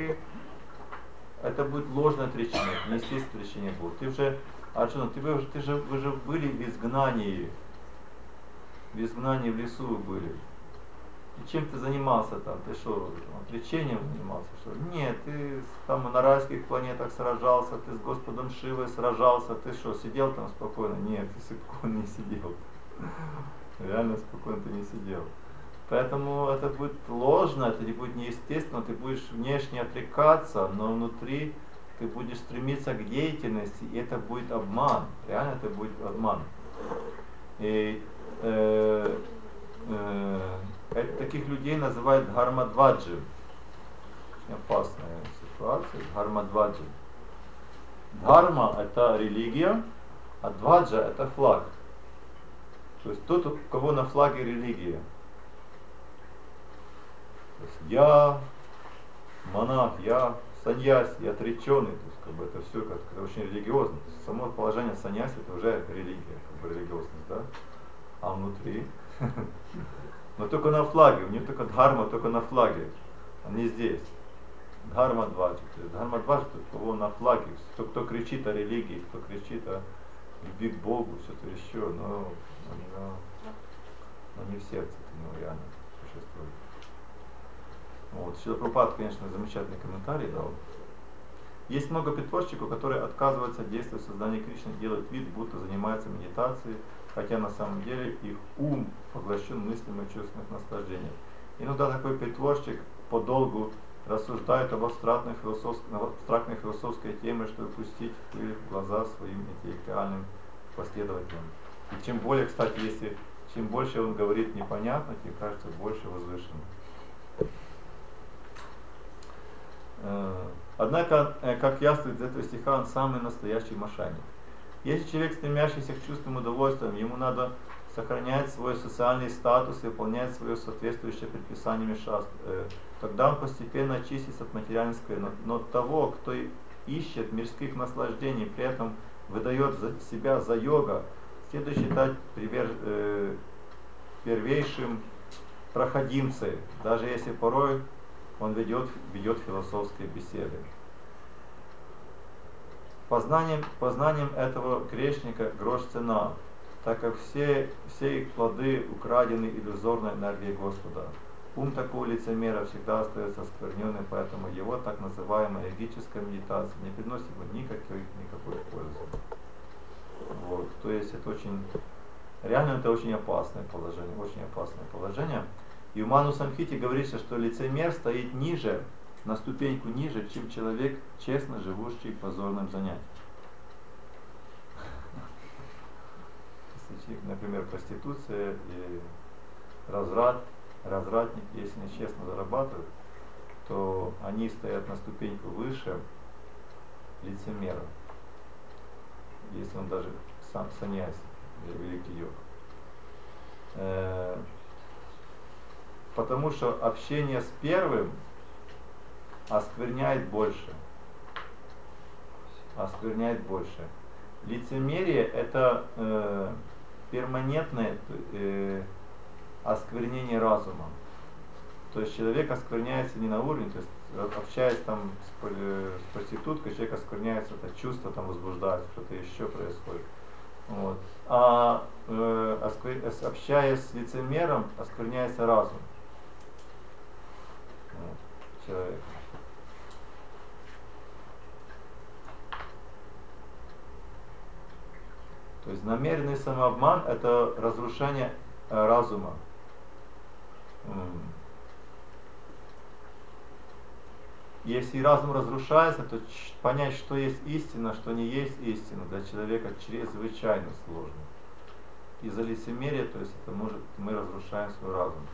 это будет ложное отречение, неестественное отречение будет. Ты же, Арджуна, вы же были в изгнании. в изгнании в лесу вы были. И чем ты занимался там? Ты что, отречением занимался? Что? Нет, ты там на райских планетах сражался, ты с Господом Шивой сражался, ты что, сидел там спокойно? Нет, ты спокойно не сидел. Реально спокойно ты не сидел. Поэтому это будет ложно, это не будет неестественно, ты будешь внешне отрекаться, но внутри ты будешь стремиться к деятельности, и это будет обман. Реально это будет обман. И таких людей называют дхармадваджи. Очень опасная ситуация. Дхармадваджи. Дхарма это религия, а дваджа это флаг. То есть тот, у кого на флаге религия. То есть я монах, я саньяси, я отреченный. То есть как бы это все это очень религиозно. То есть само положение саньяси это уже религия, как бы религиозность, да? А внутри? Но только на флаге, у них только дхарма, только на флаге, а не здесь. Дхарма дваджи. Дхарма дваджи, у кого на флаге, кто кричит о религии, кто кричит о любви к Богу, что-то еще, но не в сердце, это не реально существует. Вот. Шрила Прабхупада, конечно, замечательный комментарий дал. Есть много притворщиков, которые отказываются действовать в создании Кришны, делают вид, будто занимаются медитацией, хотя на самом деле их ум поглощен мыслями и чувственных наслаждений. Иногда такой притворщик подолгу рассуждает об абстрактной философской теме, чтобы пустить пыль в глаза своим интеллектуальным последователям. И чем более, кстати, чем больше он говорит непонятно, тем кажется больше возвышенным. Однако, как ясно из этого стиха, он самый настоящий мошенник. Если человек, стремящийся к чувственным удовольствиям, ему надо сохранять свой социальный статус и выполнять свое соответствующее предписаниями шастры, тогда он постепенно очистится от материальной скверны. Но того, кто ищет мирских наслаждений, при этом выдает себя за йога, следует считать первейшим проходимцем, даже если порой он ведет философские беседы. Познанием этого грешника грош цена, так как все их плоды украдены иллюзорной энергией Господа. Ум такого лицемера всегда остается оскверненным, поэтому его так называемая йогическая медитация не приносит ему никакой пользы. Вот. То есть это реально это очень опасное положение, И в Ману Самхите говорится, что лицемер стоит ниже, на ступеньку ниже, чем человек, честно живущий позорным занятием. Например, проституция и развратники, если они честно зарабатывают, то они стоят на ступеньку выше лицемера, если он даже сам саньяси, великий йог. Потому что общение с первым оскверняет больше. Лицемерие это перманентное осквернение разума. То есть человек оскверняется не на уровне, то есть общаясь там с проституткой, человек оскверняется, это чувство там возбуждается, что-то еще происходит. Вот. А общаясь с лицемером, оскверняется разум человека. То есть намеренный самообман это разрушение разума. Если разум разрушается, то понять, что есть истина, что не есть истина, для человека чрезвычайно сложно. Из-за лицемерия, то есть это мы разрушаем свой разум.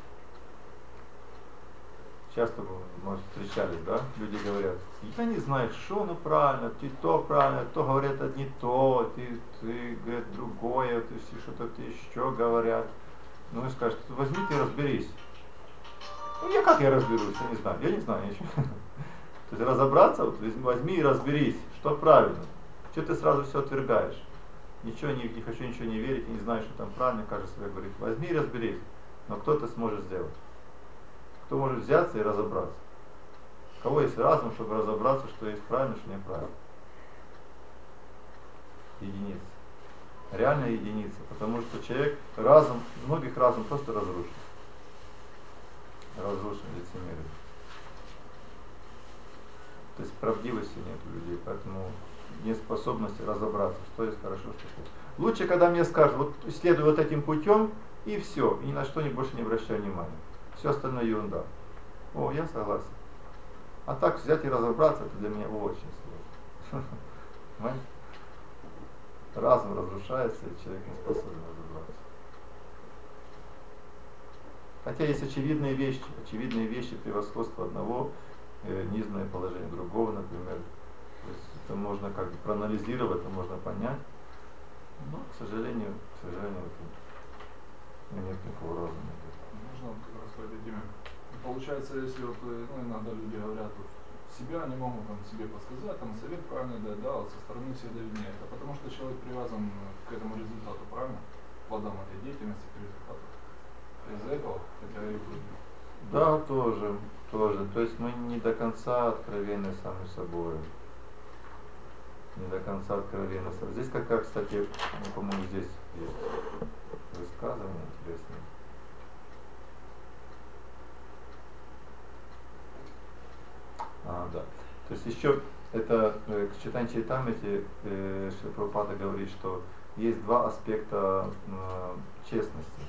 Часто вы, может, встречались, да? Люди говорят, я не знаю, что правильно, ты то правильно, то говорят одни то, ты говорят другое, ты что-то еще говорят. Ну и скажешь, возьми ты и разберись. Ну как я разберусь, я не знаю ничего. То есть разобраться, вот возьми и разберись, что правильно. Что ты сразу все отвергаешь? Не хочу ничего не верить, я не знаю, что там правильно, каждый себе говорит. Возьми и разберись. Но кто это сможет сделать? Кто может взяться и разобраться? У кого есть разум, чтобы разобраться, что есть правильно, что неправильно? Единицы. Реальная единица, потому что человек, разум, многих разум просто разрушен. Разрушен лицемерием. То есть правдивости нет у людей, поэтому нет способности разобраться, что есть хорошо, что плохо. Лучше, когда мне скажут, вот следуй вот этим путем, и все, и ни на что больше не обращаю внимания. Все остальное ерунда. О, я согласен. А так взять и разобраться, это для меня очень сложно. Понимаете? Разум разрушается, и человек не способен разобраться. Хотя есть очевидные вещи превосходства одного, низменное положение другого, например. То есть это можно как бы проанализировать, это можно понять. Но, к сожалению, нет никакого разума. Можно как раз по этой теме. Получается, если вот, иногда люди говорят, вот, себя они могут там, себе подсказать, там, совет правильный дать, да, вот со стороны всегда виднее. Это потому что человек привязан к этому результату, правильно? Плодам этой деятельности, к результату. Из-за этого, хотя и Да, тоже. То есть мы не до конца откровенны сами собой. Не до конца откровенны. Здесь какая, кстати, по-моему, здесь есть высказывание интересное. Да. То есть еще это к читанию Чайтамрити Шрила Прабхупада говорит, что есть два аспекта честности.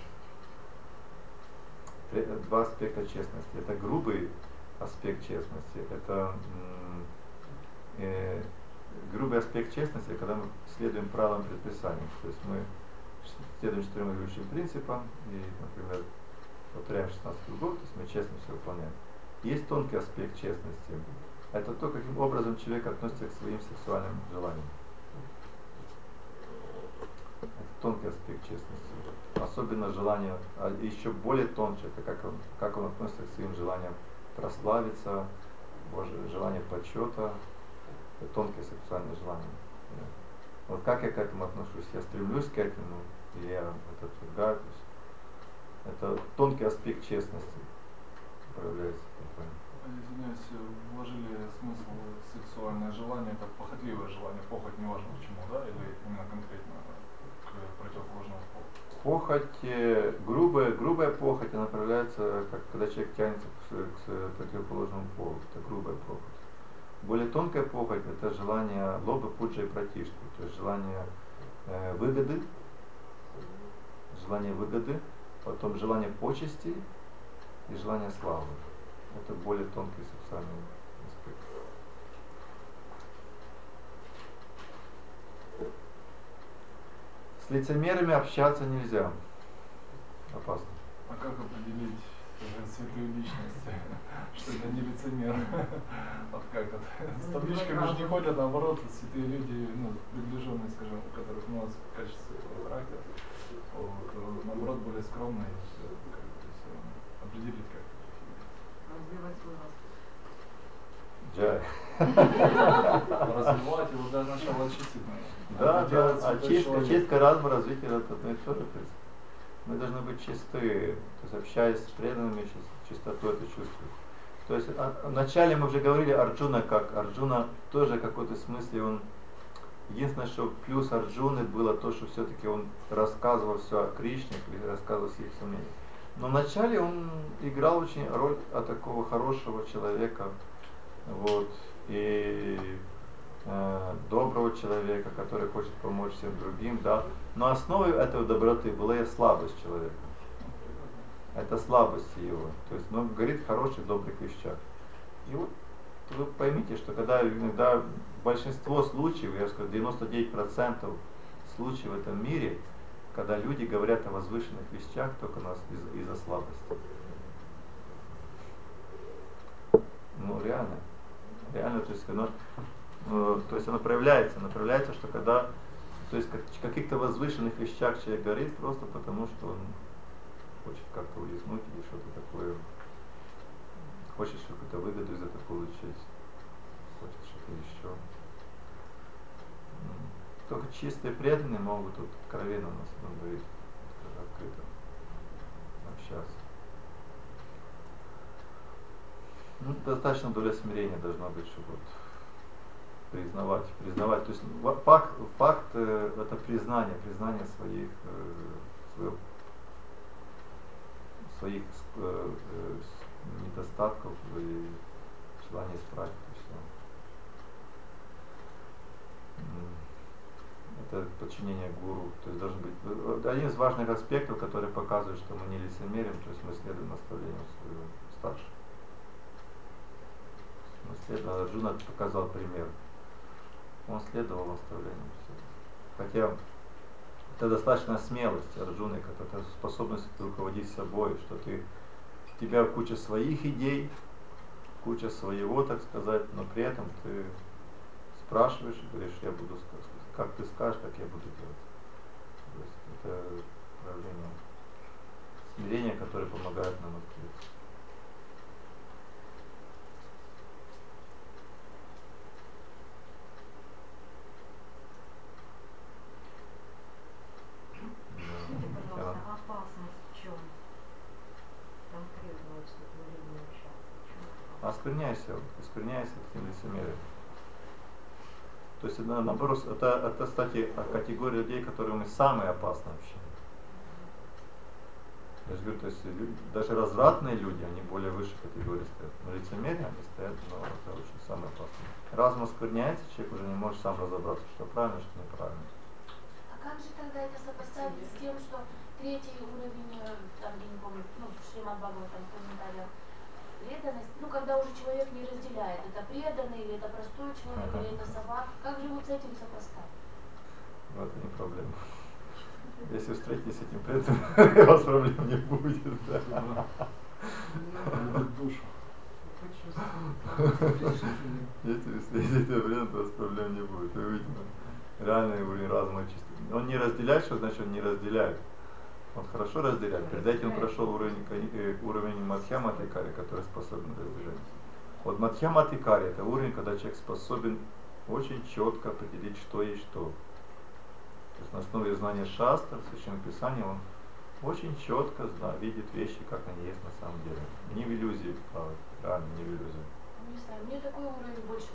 Два аспекта честности. Это грубый аспект честности. Это грубый аспект честности, когда мы следуем правилам предписаниям. То есть мы следуем 4 ведущим принципам и, например, повторяем 16 кругов, то есть мы честно все выполняем. Есть тонкий аспект честности. Это то, каким образом человек относится к своим сексуальным желаниям. Это тонкий аспект честности. Особенно желание, а еще более тоньше, это как он относится к своим желаниям прославиться, желание почета, это тонкие сексуальные желания. Вот как я к этому отношусь? Я стремлюсь к этому, или я это отвергаю? Это тонкий аспект честности проявляется. Извиняюсь, вложили смысл сексуальное желание как похотливое желание, похоть неважно почему, да, или именно конкретно к противоположному полу? Похоть, грубая похоть, она проявляется, как когда человек тянется к противоположному полу, это грубая похоть. Более тонкая похоть – это желание лоба, пуджа и пратишты, то есть желание выгоды, потом желание почести и желание славы. Это более тонкий сексуальный аспект. С лицемерами общаться нельзя. Опасно. А как определить святую личность, что это не лицемер? Вот как это? С табличками же не ходят, наоборот, святые люди, приближенные, скажем, у которых у нас качество характера, наоборот, более скромные, определить как. Развивать свой Развивать его для начала очистить надо. Да, очистка разума, развитие это одно и то же. Мы должны быть чисты, то есть общаясь с преданными, чистоту это чувствует. То есть вначале мы уже говорили Арджуна, как Арджуна тоже в какой-то смысле он. Единственное, что плюс Арджуны было то, что все-таки он рассказывал все о Кришне, рассказывал своих сомнений. Но вначале он играл очень роль такого хорошего человека, вот, и доброго человека, который хочет помочь всем другим, да. Но основой этой доброты была и слабость человека. Это слабость его. То есть он говорит хороших, добрых вещах. И вот вы поймите, что когда иногда большинство случаев, я скажу, 99% случаев в этом мире, когда люди говорят о возвышенных вещах, только нас из-за слабости. Реально, то есть оно проявляется, что когда, то есть в каких-то возвышенных вещах человек говорит просто потому, что он хочет как-то улизнуть или что-то такое, хочет какую-то выгоду из этого получить, хочет что-то еще. Только чистые преданные могут тут откровенно нас говорить, открыто общаться. Достаточно доля смирения должна быть, чтобы признавать. То есть факт это признание своих недостатков и желание исправить и все. Это подчинение гуру. То есть должен быть один из важных аспектов, который показывает, что мы не лицемерим, то есть мы следуем наставлению своего старшего. Арджуна показал пример. Он следовал наставлению. Хотя это достаточно смелость Арджуны, это способность руководить собой, что у тебя куча своих идей, куча своего, так сказать, но при этом ты спрашиваешь и говоришь, я буду, как ты скажешь, так я буду делать. То есть это проявление смирения, которое помогает нам открыться. Скажите, пожалуйста, опасность в чем? Конкретно, если вы Оскверняйся этим лицемерием. То есть наоборот, это, кстати, категория людей, которым самые опасны вообще. Я же говорю, то есть даже развратные люди, они более высшей категории стоят. Но лицемерие они стоят, но это очень самое опасное. Разум оскверняется, человек уже не может сам разобраться, что правильно, что неправильно. А как же тогда это сопоставить с тем, что третий уровень, там, я не помню, Шримад Бхагаватам, комментариях, преданность, когда уже человек не разделяет, это преданный, или это простой человек, или это собака, как же вот с этим сопоставить? Вот это не проблема. Если встретитесь с этим преданным, у вас проблем не будет. Душу. Если встретитесь с этим преданным, то у вас проблем не будет. Вы увидите, реальный уровень разума чистый. Он не разделяет, что значит он не разделяет? Он хорошо разделяет. Перед этим прошел уровень Мадхьяматикари, который способен разделять. Вот Мадхьяматикари это уровень, когда человек способен очень четко определить, что есть что. То есть на основе знания шастр, священных писаний, он очень четко видит вещи, как они есть на самом деле. Не в иллюзии плавать, реально не в иллюзии. Не знаю, мне такой уровень больше